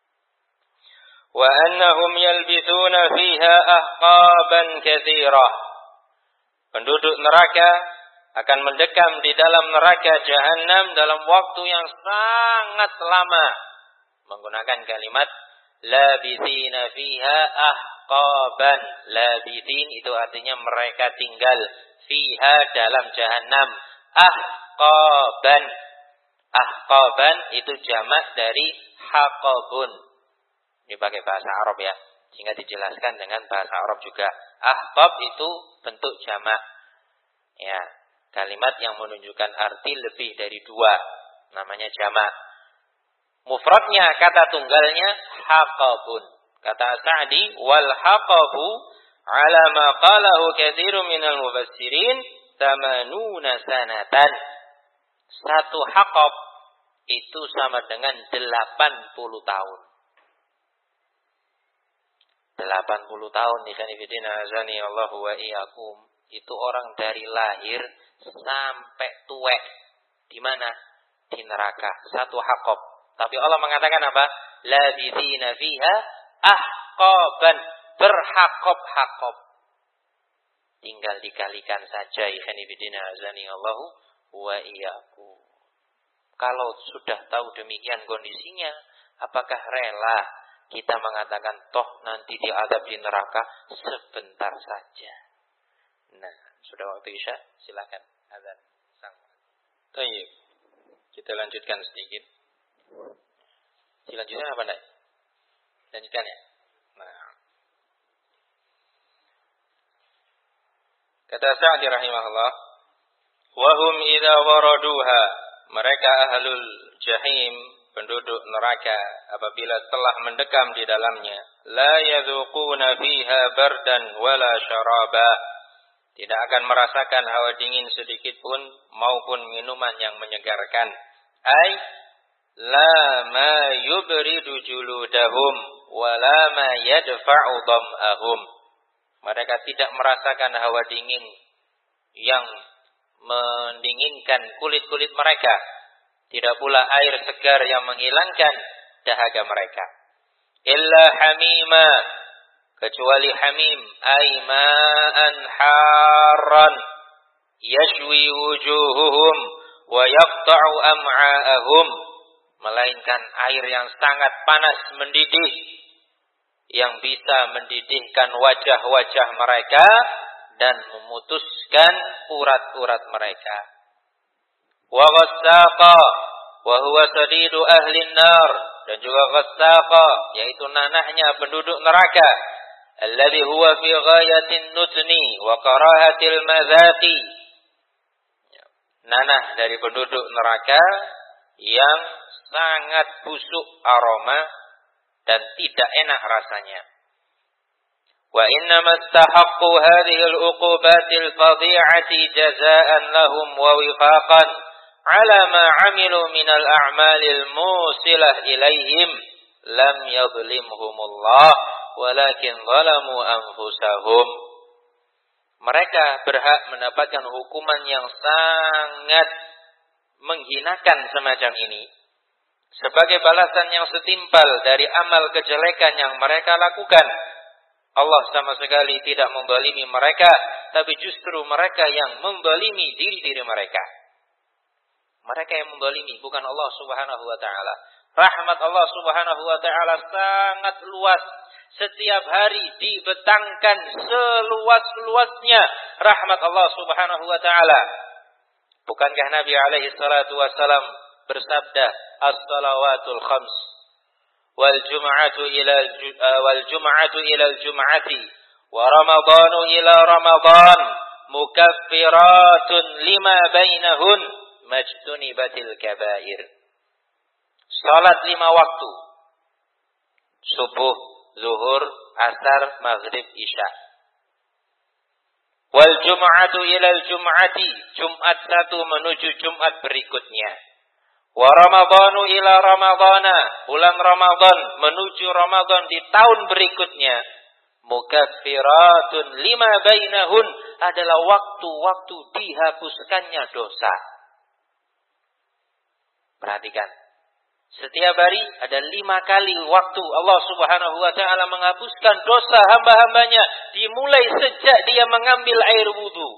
Wa annahum yalbithuna fiha ahqaban katsirah. Penduduk neraka akan mendekam di dalam neraka Jahannam dalam waktu yang sangat lama. Menggunakan kalimat labithina fiha ahqaban. Labithin itu artinya mereka tinggal fiha dalam Jahannam. Ahqaban. Ahqaban itu jamak dari haqabun. Ini pakai bahasa Arab ya, sehingga dijelaskan dengan bahasa Arab juga. Ahqab itu bentuk jamak. Ya, kalimat yang menunjukkan arti lebih dari dua, namanya jamak. Mufradnya, kata tunggalnya haqabun. Kata Sa'di, wal haqabu ala ma qalahu katsirun minal mufassirin tamanuna sanatan. Satu haqab itu sama dengan delapan puluh tahun. delapan puluh tahun ikhwan fillah azani Allahu wa iyyakum. Itu orang dari lahir sampai tuwek. Di mana? Di neraka. Satu haqab. Tapi Allah mengatakan apa? Labithina fiha ahqaban. Berhaqab-haqab. Tinggal dikalikan saja ikhwan fillah azani Allahu wa iyyakum. Kalau sudah tahu demikian kondisinya, apakah rela kita mengatakan toh nanti diadab di neraka sebentar saja? Nah, sudah waktu Isya, silakan azan sang. Baik. Kita lanjutkan sedikit. Selanjutnya apa enggak? Lanjutkan ya. Nah. Kata Sa'di rahimahullah, wa hum idza waraduha, mereka ahlul jahim, penduduk neraka, apabila telah mendekam di dalamnya, la yadzuquna fiha bardan wala syaraba, tidak akan merasakan hawa dingin sedikit pun maupun minuman yang menyegarkan. Ai la ma yubridu juludahum wala ma yadfa'u dham'ahum. Mereka tidak merasakan hawa dingin yang mendinginkan kulit-kulit mereka, tidak pula air segar yang menghilangkan dahaga mereka. Illa hamima, kecuali hamim, ay ma'an harran yashwi wujuhuhum wa yaqta'u am'a'ahum, melainkan air yang sangat panas mendidih yang bisa mendidihkan wajah-wajah mereka dan memutuskan urat-urat mereka. Wa ghassaqa wa huwa sadidu ahli an-nar, dan juga ghassaqa yaitu nanahnya penduduk neraka, alladhi huwa fi ghayatin nutni wa karahatil mazaqi, nanah dari penduduk neraka yang sangat busuk aroma dan tidak enak rasanya. Wa innama istahaqqu hadhihi al-uqubatil fadhi'ati jazaa'an lahum wa wifaqan ala ma 'amilu min al-a'malil musilah ilaihim lam yadhlimhumullah walakin zalamu anfusahum. Mereka berhak mendapatkan hukuman yang sangat menghinakan semacam ini sebagai balasan yang setimpal dari amal kejelekan yang mereka lakukan. Allah sama sekali tidak membalimi mereka, tapi justru mereka yang membalimi diri-diri mereka. Mereka yang membalimi, bukan Allah Subhanahu wa taala. Rahmat Allah Subhanahu wa taala sangat luas. Setiap hari dibentangkan seluas-luasnya rahmat Allah Subhanahu wa taala. Bukankah Nabi alaihi salatu wasalam bersabda, as-salawatul khams wal jum'atu ila wal jum'atu ila al-jum'ati wa ramadhanu ila ramadhan mukaffiratun lima bainahun majtunibatil kabair. Salat lima waktu, subuh, zuhur, asar, maghrib, isya. Wal jum'atu ila al-jum'ati, Jumat satu menuju Jumat berikutnya. Wa ramadhanu ila ramadhana, bulan Ramadan menuju Ramadan di tahun berikutnya. mukaffiratun lima bainahun, adalah waktu-waktu dihapuskannya dosa. Perhatikan. Setiap hari ada lima kali waktu Allah Subhanahu wa ta'ala menghapuskan dosa hamba-hambanya, dimulai sejak dia mengambil air wudu.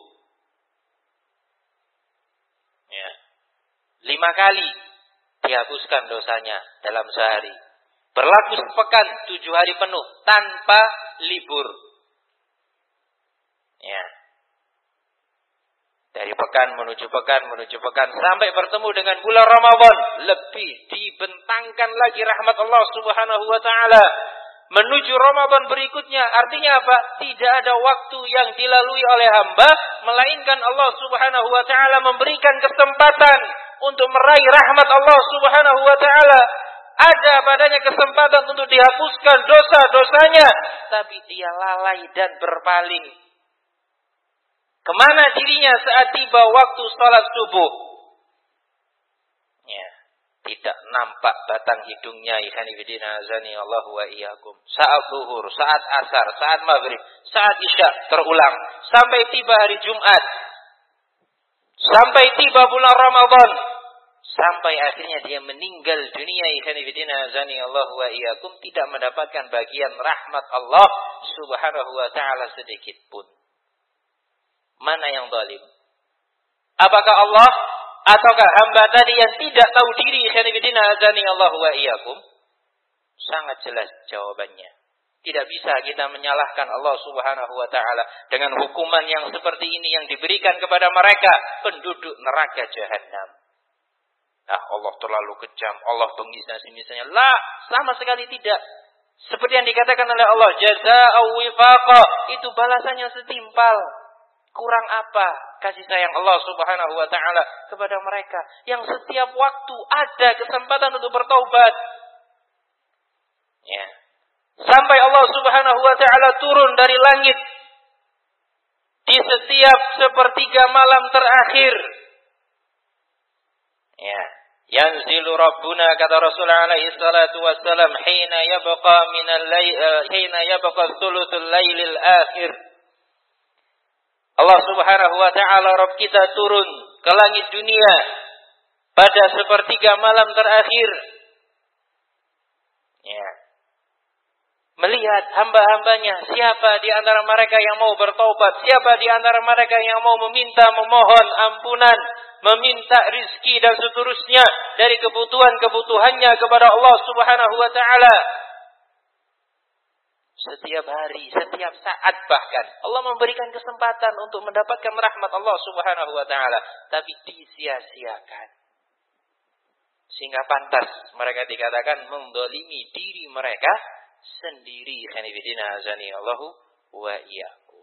Ya. Lima kali dihapuskan dosanya dalam sehari. Berlaku sepekan, tujuh hari penuh, tanpa libur. Ya. Dari pekan menuju pekan, menuju pekan, sampai bertemu dengan bulan Ramadan. Lebih dibentangkan lagi rahmat Allah Subhanahu wa ta'ala. Menuju Ramadan berikutnya, artinya apa? Tidak ada waktu yang dilalui oleh hamba, melainkan Allah Subhanahu wa ta'ala memberikan kesempatan untuk meraih rahmat Allah Subhanahu wa ta'ala. Ada padanya kesempatan untuk dihapuskan dosa-dosanya, tapi dia lalai dan berpaling. Kemana dirinya saat tiba waktu salat subuh? Ya, tidak nampak batang hidungnya. Ikhwanifidina azani Allah wa iyyakum. Saat zuhur, saat asar, saat maghrib, saat isya terulang. Sampai tiba hari Jumat. Sampai tiba bulan Ramadan. Sampai akhirnya dia meninggal dunia. Ikhwanifidina azani Allah wa iyyakum. Tidak mendapatkan bagian rahmat Allah Subhanahu wa ta'ala sedikit pun. Mana yang zalim? Apakah Allah ataukah hamba tadi yang tidak tahu diri? Ikhwanifidina azani Allah wa iyyakum. Sangat jelas jawabannya. Tidak bisa kita menyalahkan Allah Subhanahu wa ta'ala dengan hukuman yang seperti ini yang diberikan kepada mereka, penduduk neraka jahanam. Ah, Allah terlalu kejam, Allah bengis dan semisalnya. Lah, sama sekali tidak. Seperti yang dikatakan oleh Allah, jazaa'u wifaqa, itu balasannya setimpal. Kurang apa kasih sayang Allah Subhanahu wa ta'ala kepada mereka yang setiap waktu ada kesempatan untuk bertaubat. Ya. Sampai Allah Subhanahu wa ta'ala turun dari langit di setiap sepertiga malam terakhir. Ya. Yanzilu Rabbuna, kata Rasulullah alaihi salatu wassalam, hina yabqa minal layl hina yabqa thuluthul lailil akhir. Allah Subhanahu wa ta'ala Rabb kita turun ke langit dunia pada sepertiga malam terakhir. Ya. Melihat hamba-hambanya, siapa di antara mereka yang mau bertaubat, siapa di antara mereka yang mau meminta, memohon ampunan, meminta rizki dan seterusnya dari kebutuhan-kebutuhannya kepada Allah Subhanahu wa ta'ala. Setiap hari, setiap saat bahkan Allah memberikan kesempatan untuk mendapatkan rahmat Allah Subhanahu wa ta'ala, tapi disia-siakan. Sehingga pantas mereka dikatakan mendolimi diri mereka sendiri. Khanifidina azani Allahu wa iyyakum.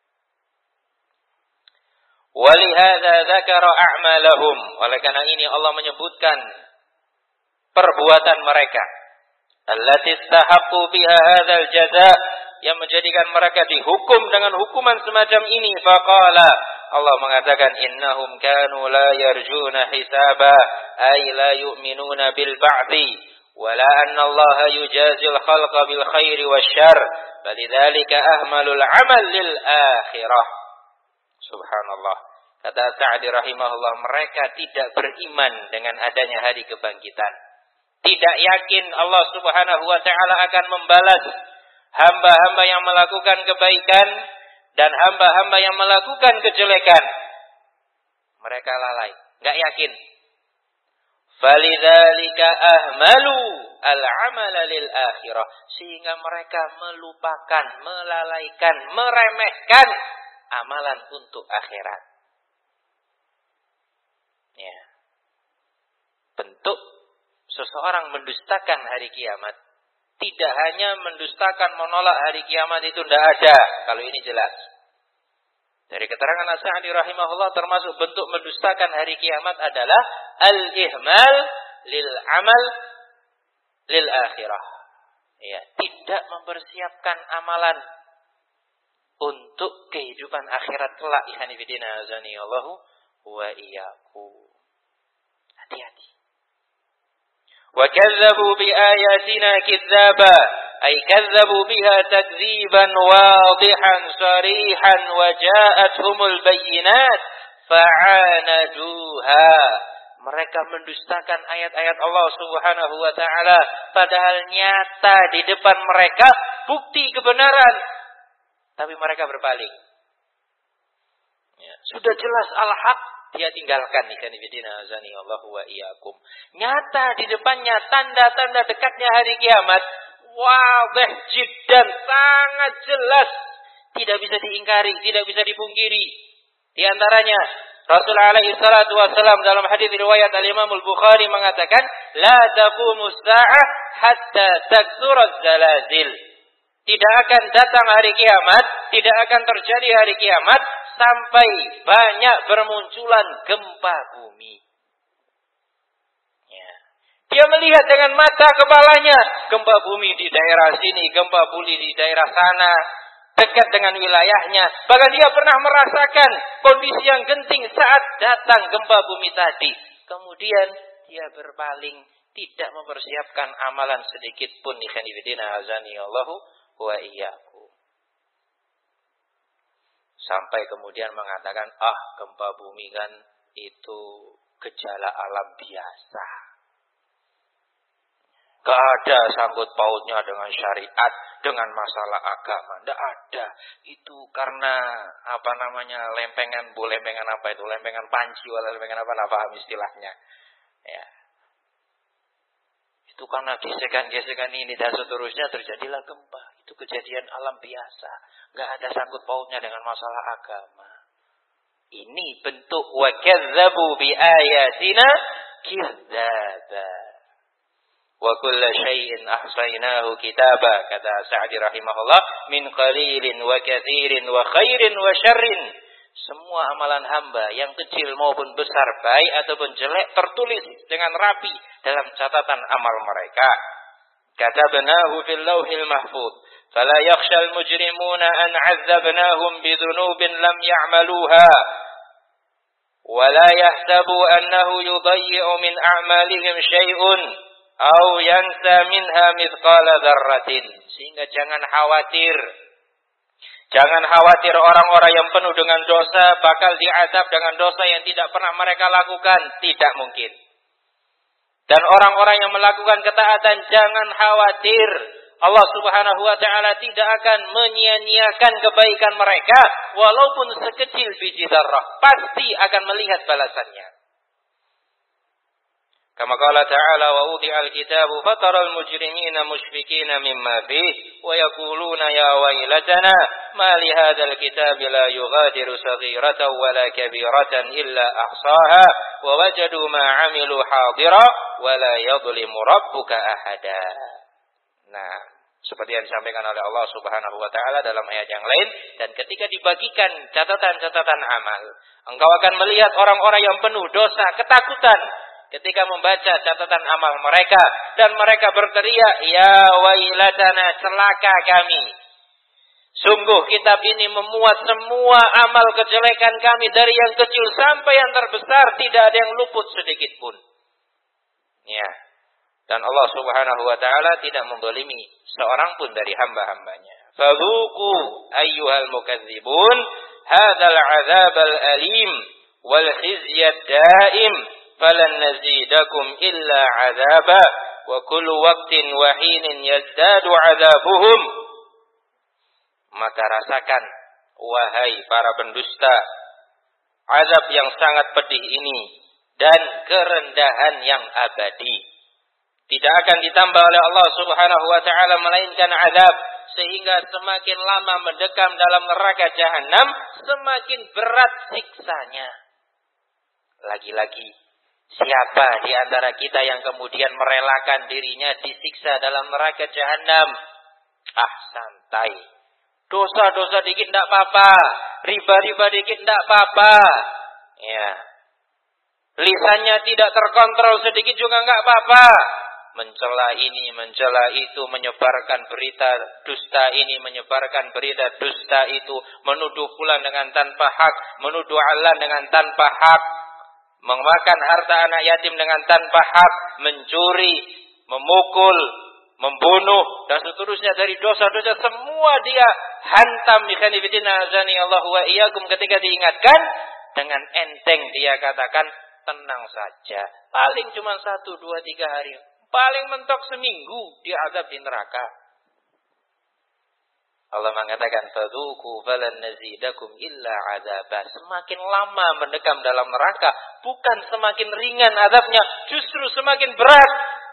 Walihada dzakara a'malahum. Oleh karena ini Allah menyebutkan perbuatan mereka. Allati istahaqqu biha hadzal jazaa, yang menjadikan mereka dihukum dengan hukuman semacam ini. Faqala, Allah mengatakan innahum kanu la yarjuna hisaba, ay la yu'minuna bil ba'thi, wala anna Allah yujazil khalqa bil khairi wasyarr, falidzalika ahmalul amal lil akhirah. Subhanallah. Kata Sa'di rahimahullah, mereka tidak beriman dengan adanya hari kebangkitan. Tidak yakin Allah Subhanahu wa ta'ala akan membalas hamba-hamba yang melakukan kebaikan dan hamba-hamba yang melakukan kejelekan. Mereka lalai, enggak yakin. Falidzalika ahmalu al-amala lil akhirah, sehingga mereka melupakan, melalaikan, meremehkan amalan untuk akhirat. Ya. Bentuk seseorang mendustakan hari kiamat, tidak hanya mendustakan, menolak hari kiamat itu tidak ada. Kalau ini jelas. Dari keterangan As-Sa'di rahimahullah, termasuk bentuk mendustakan hari kiamat adalah al-ihmal lil amal lil akhirah. Ya, tidak mempersiapkan amalan untuk kehidupan akhirat kelak. Ikhwanifidina azani Allahu wa iyyakum. Hati-hati. Wa kazzabu bi ayatina kidzaba, ay kazzabu biha takdziban wadihan sarihan wa ja'atuhumul bayyinat fa'anaduha. Mereka mendustakan ayat-ayat Allah Subhanahu wa taala padahal nyata di depan mereka bukti kebenaran, tapi mereka berpaling. Ya, sudah jelas al-haq, dia tinggalkan. Ikan ibidina azani Allahu wa iyyakum. Nyata di depannya tanda-tanda dekatnya hari kiamat. Wadih jiddan, sangat jelas. Tidak bisa diingkari, tidak bisa dipungkiri. Di antaranya Rasul alaihi salatu wasallam dalam hadis riwayat al-Imam al-Bukhari mengatakan, la taqumus sa'ah hatta taktsura zalazil. Tidak akan datang hari kiamat, tidak akan terjadi hari kiamat sampai banyak bermunculan gempa bumi. Ya. Dia melihat dengan mata kepalanya gempa bumi di daerah sini, gempa bumi di daerah sana, dekat dengan wilayahnya. Bahkan dia pernah merasakan kondisi yang genting saat datang gempa bumi tadi. Kemudian dia berpaling, tidak mempersiapkan amalan sedikit pun. Ikhwan fillah azani Allahu wa iyyakum. Sampai kemudian mengatakan, ah gempa bumi kan itu gejala alam biasa. Gak ada sangkut pautnya dengan syariat, dengan masalah agama. Tidak ada. Itu karena apa namanya lempengan, bu lempengan apa itu? Lempengan panci, wala lempengan apa? Tidak paham istilahnya. Ya. Itu karena gesekan-gesekan ini dan seterusnya terjadilah gempa. Itu kejadian alam biasa. Gak ada sangkut pautnya dengan masalah agama. Ini bentuk wa kadzabu bi ayatina kidzaba. Wa kullu syai'in ahsaynahu kitaba, kata Sa'di rahimahullah, min qalilin wa katsirin wa khairin wa syarrin. Semua amalan hamba yang kecil maupun besar, baik ataupun jelek, tertulis dengan rapi dalam catatan amal mereka. Katabnahu fil lauhil mahfuz. Fala yakhshal mujrimuna an 'adzabnahum bidhunubin lam ya'maluha. Wa la yahsabu annahu yudayyi'u min a'malihim syai'un aw yansa minha mithqala dzarratin. Sehingga jangan khawatir. Jangan khawatir orang-orang yang penuh dengan dosa bakal diazab dengan dosa yang tidak pernah mereka lakukan. Tidak mungkin. Dan orang-orang yang melakukan ketaatan, jangan khawatir. Allah Subhanahu wa ta'ala tidak akan menyia-nyiakan kebaikan mereka. Walaupun sekecil biji zarrah. Pasti akan melihat balasannya. Kama qala ta'ala wa wudi'al kitabu fataral mujrimina mushfikina mimma fihi wa yaquluna ya wailatana ma li hadzal kitabi la yughadiru saghiratan wala kabiratan illa ahsaha wa wajadu ma 'amilu hadira wa la yadhlimu rabbuka ahada. Nah, seperti yang disampaikan oleh Allah Subhanahu wa taala dalam ayat yang lain, dan ketika dibagikan catatan-catatan amal, engkau akan melihat orang-orang yang penuh dosa, ketakutan ketika membaca catatan amal mereka, dan mereka berteriak, ya wailatana, celaka kami. Sungguh kitab ini memuat semua amal kejelekan kami, dari yang kecil sampai yang terbesar, tidak ada yang luput sedikit pun. Ya. Dan Allah Subhanahu wa taala tidak menzalimi seorang pun dari hamba-hambanya. Fadzuqu ayyuhal mukadzibun hadzal 'adzabal alim wal khizyad daim falan nazidakum illa 'adzaba wa kullu waqtin wa hinin yazdadu 'adzabuhum. Maka rasakan wahai para pendusta azab yang sangat pedih ini dan kerendahan yang abadi. Tidak akan ditambah oleh Allah Subhanahu wa taala melainkan azab, sehingga semakin lama mendekam dalam neraka jahanam, semakin berat siksanya. Lagi-lagi, siapa di antara kita yang kemudian merelakan dirinya disiksa dalam neraka jahanam? Ah, santai. Dosa-dosa dikit enggak apa-apa, riba-riba dikit enggak apa-apa. Ya. Lisannya tidak terkontrol sedikit juga enggak apa-apa. Mencela ini, mencela itu, menyebarkan berita dusta ini, menyebarkan berita dusta itu, menuduh fulan dengan tanpa hak, menuduh Allah dengan tanpa hak, memakan harta anak yatim dengan tanpa hak, mencuri, memukul, membunuh dan seterusnya dari dosa-dosa semua dia hantam ikhwani fillah azani Allah wa iyyakum. Ketika diingatkan dengan enteng dia katakan tenang saja, paling cuma satu dua tiga hari, paling mentok seminggu dia azab di neraka. Allah mengatakan fadzuqu falan nazidakum illa adzaba. Semakin lama mendekam dalam neraka bukan semakin ringan azabnya, justru semakin berat.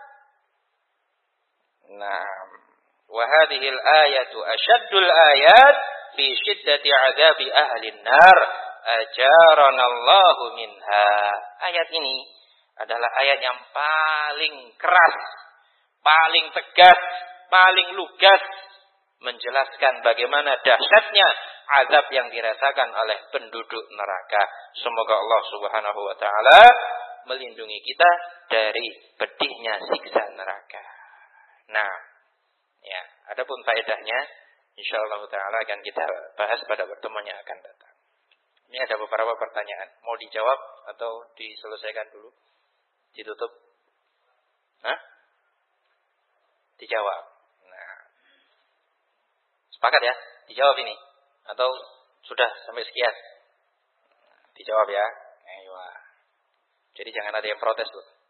Nah, wa hadhihi al-ayatu ashaddul ayat fi shiddati adzabi ahli an-nar ajarana Allahu minha. Ayat ini adalah ayat yang paling keras, paling tegas, paling lugas menjelaskan bagaimana dahsyatnya azab yang dirasakan oleh penduduk neraka. Semoga Allah Subhanahu wa taala melindungi kita dari pedihnya siksa neraka. Nah, ya, adapun faedahnya insyaallah taala akan kita bahas pada pertemuan yang akan datang. Ini ada beberapa pertanyaan, mau dijawab atau diselesaikan dulu? Ditutup? Hah? Dijawab. Nah, sepakat ya? Dijawab ini atau sudah sampai sekian? Dijawab ya. Ayo. Jadi jangan ada yang protes loh.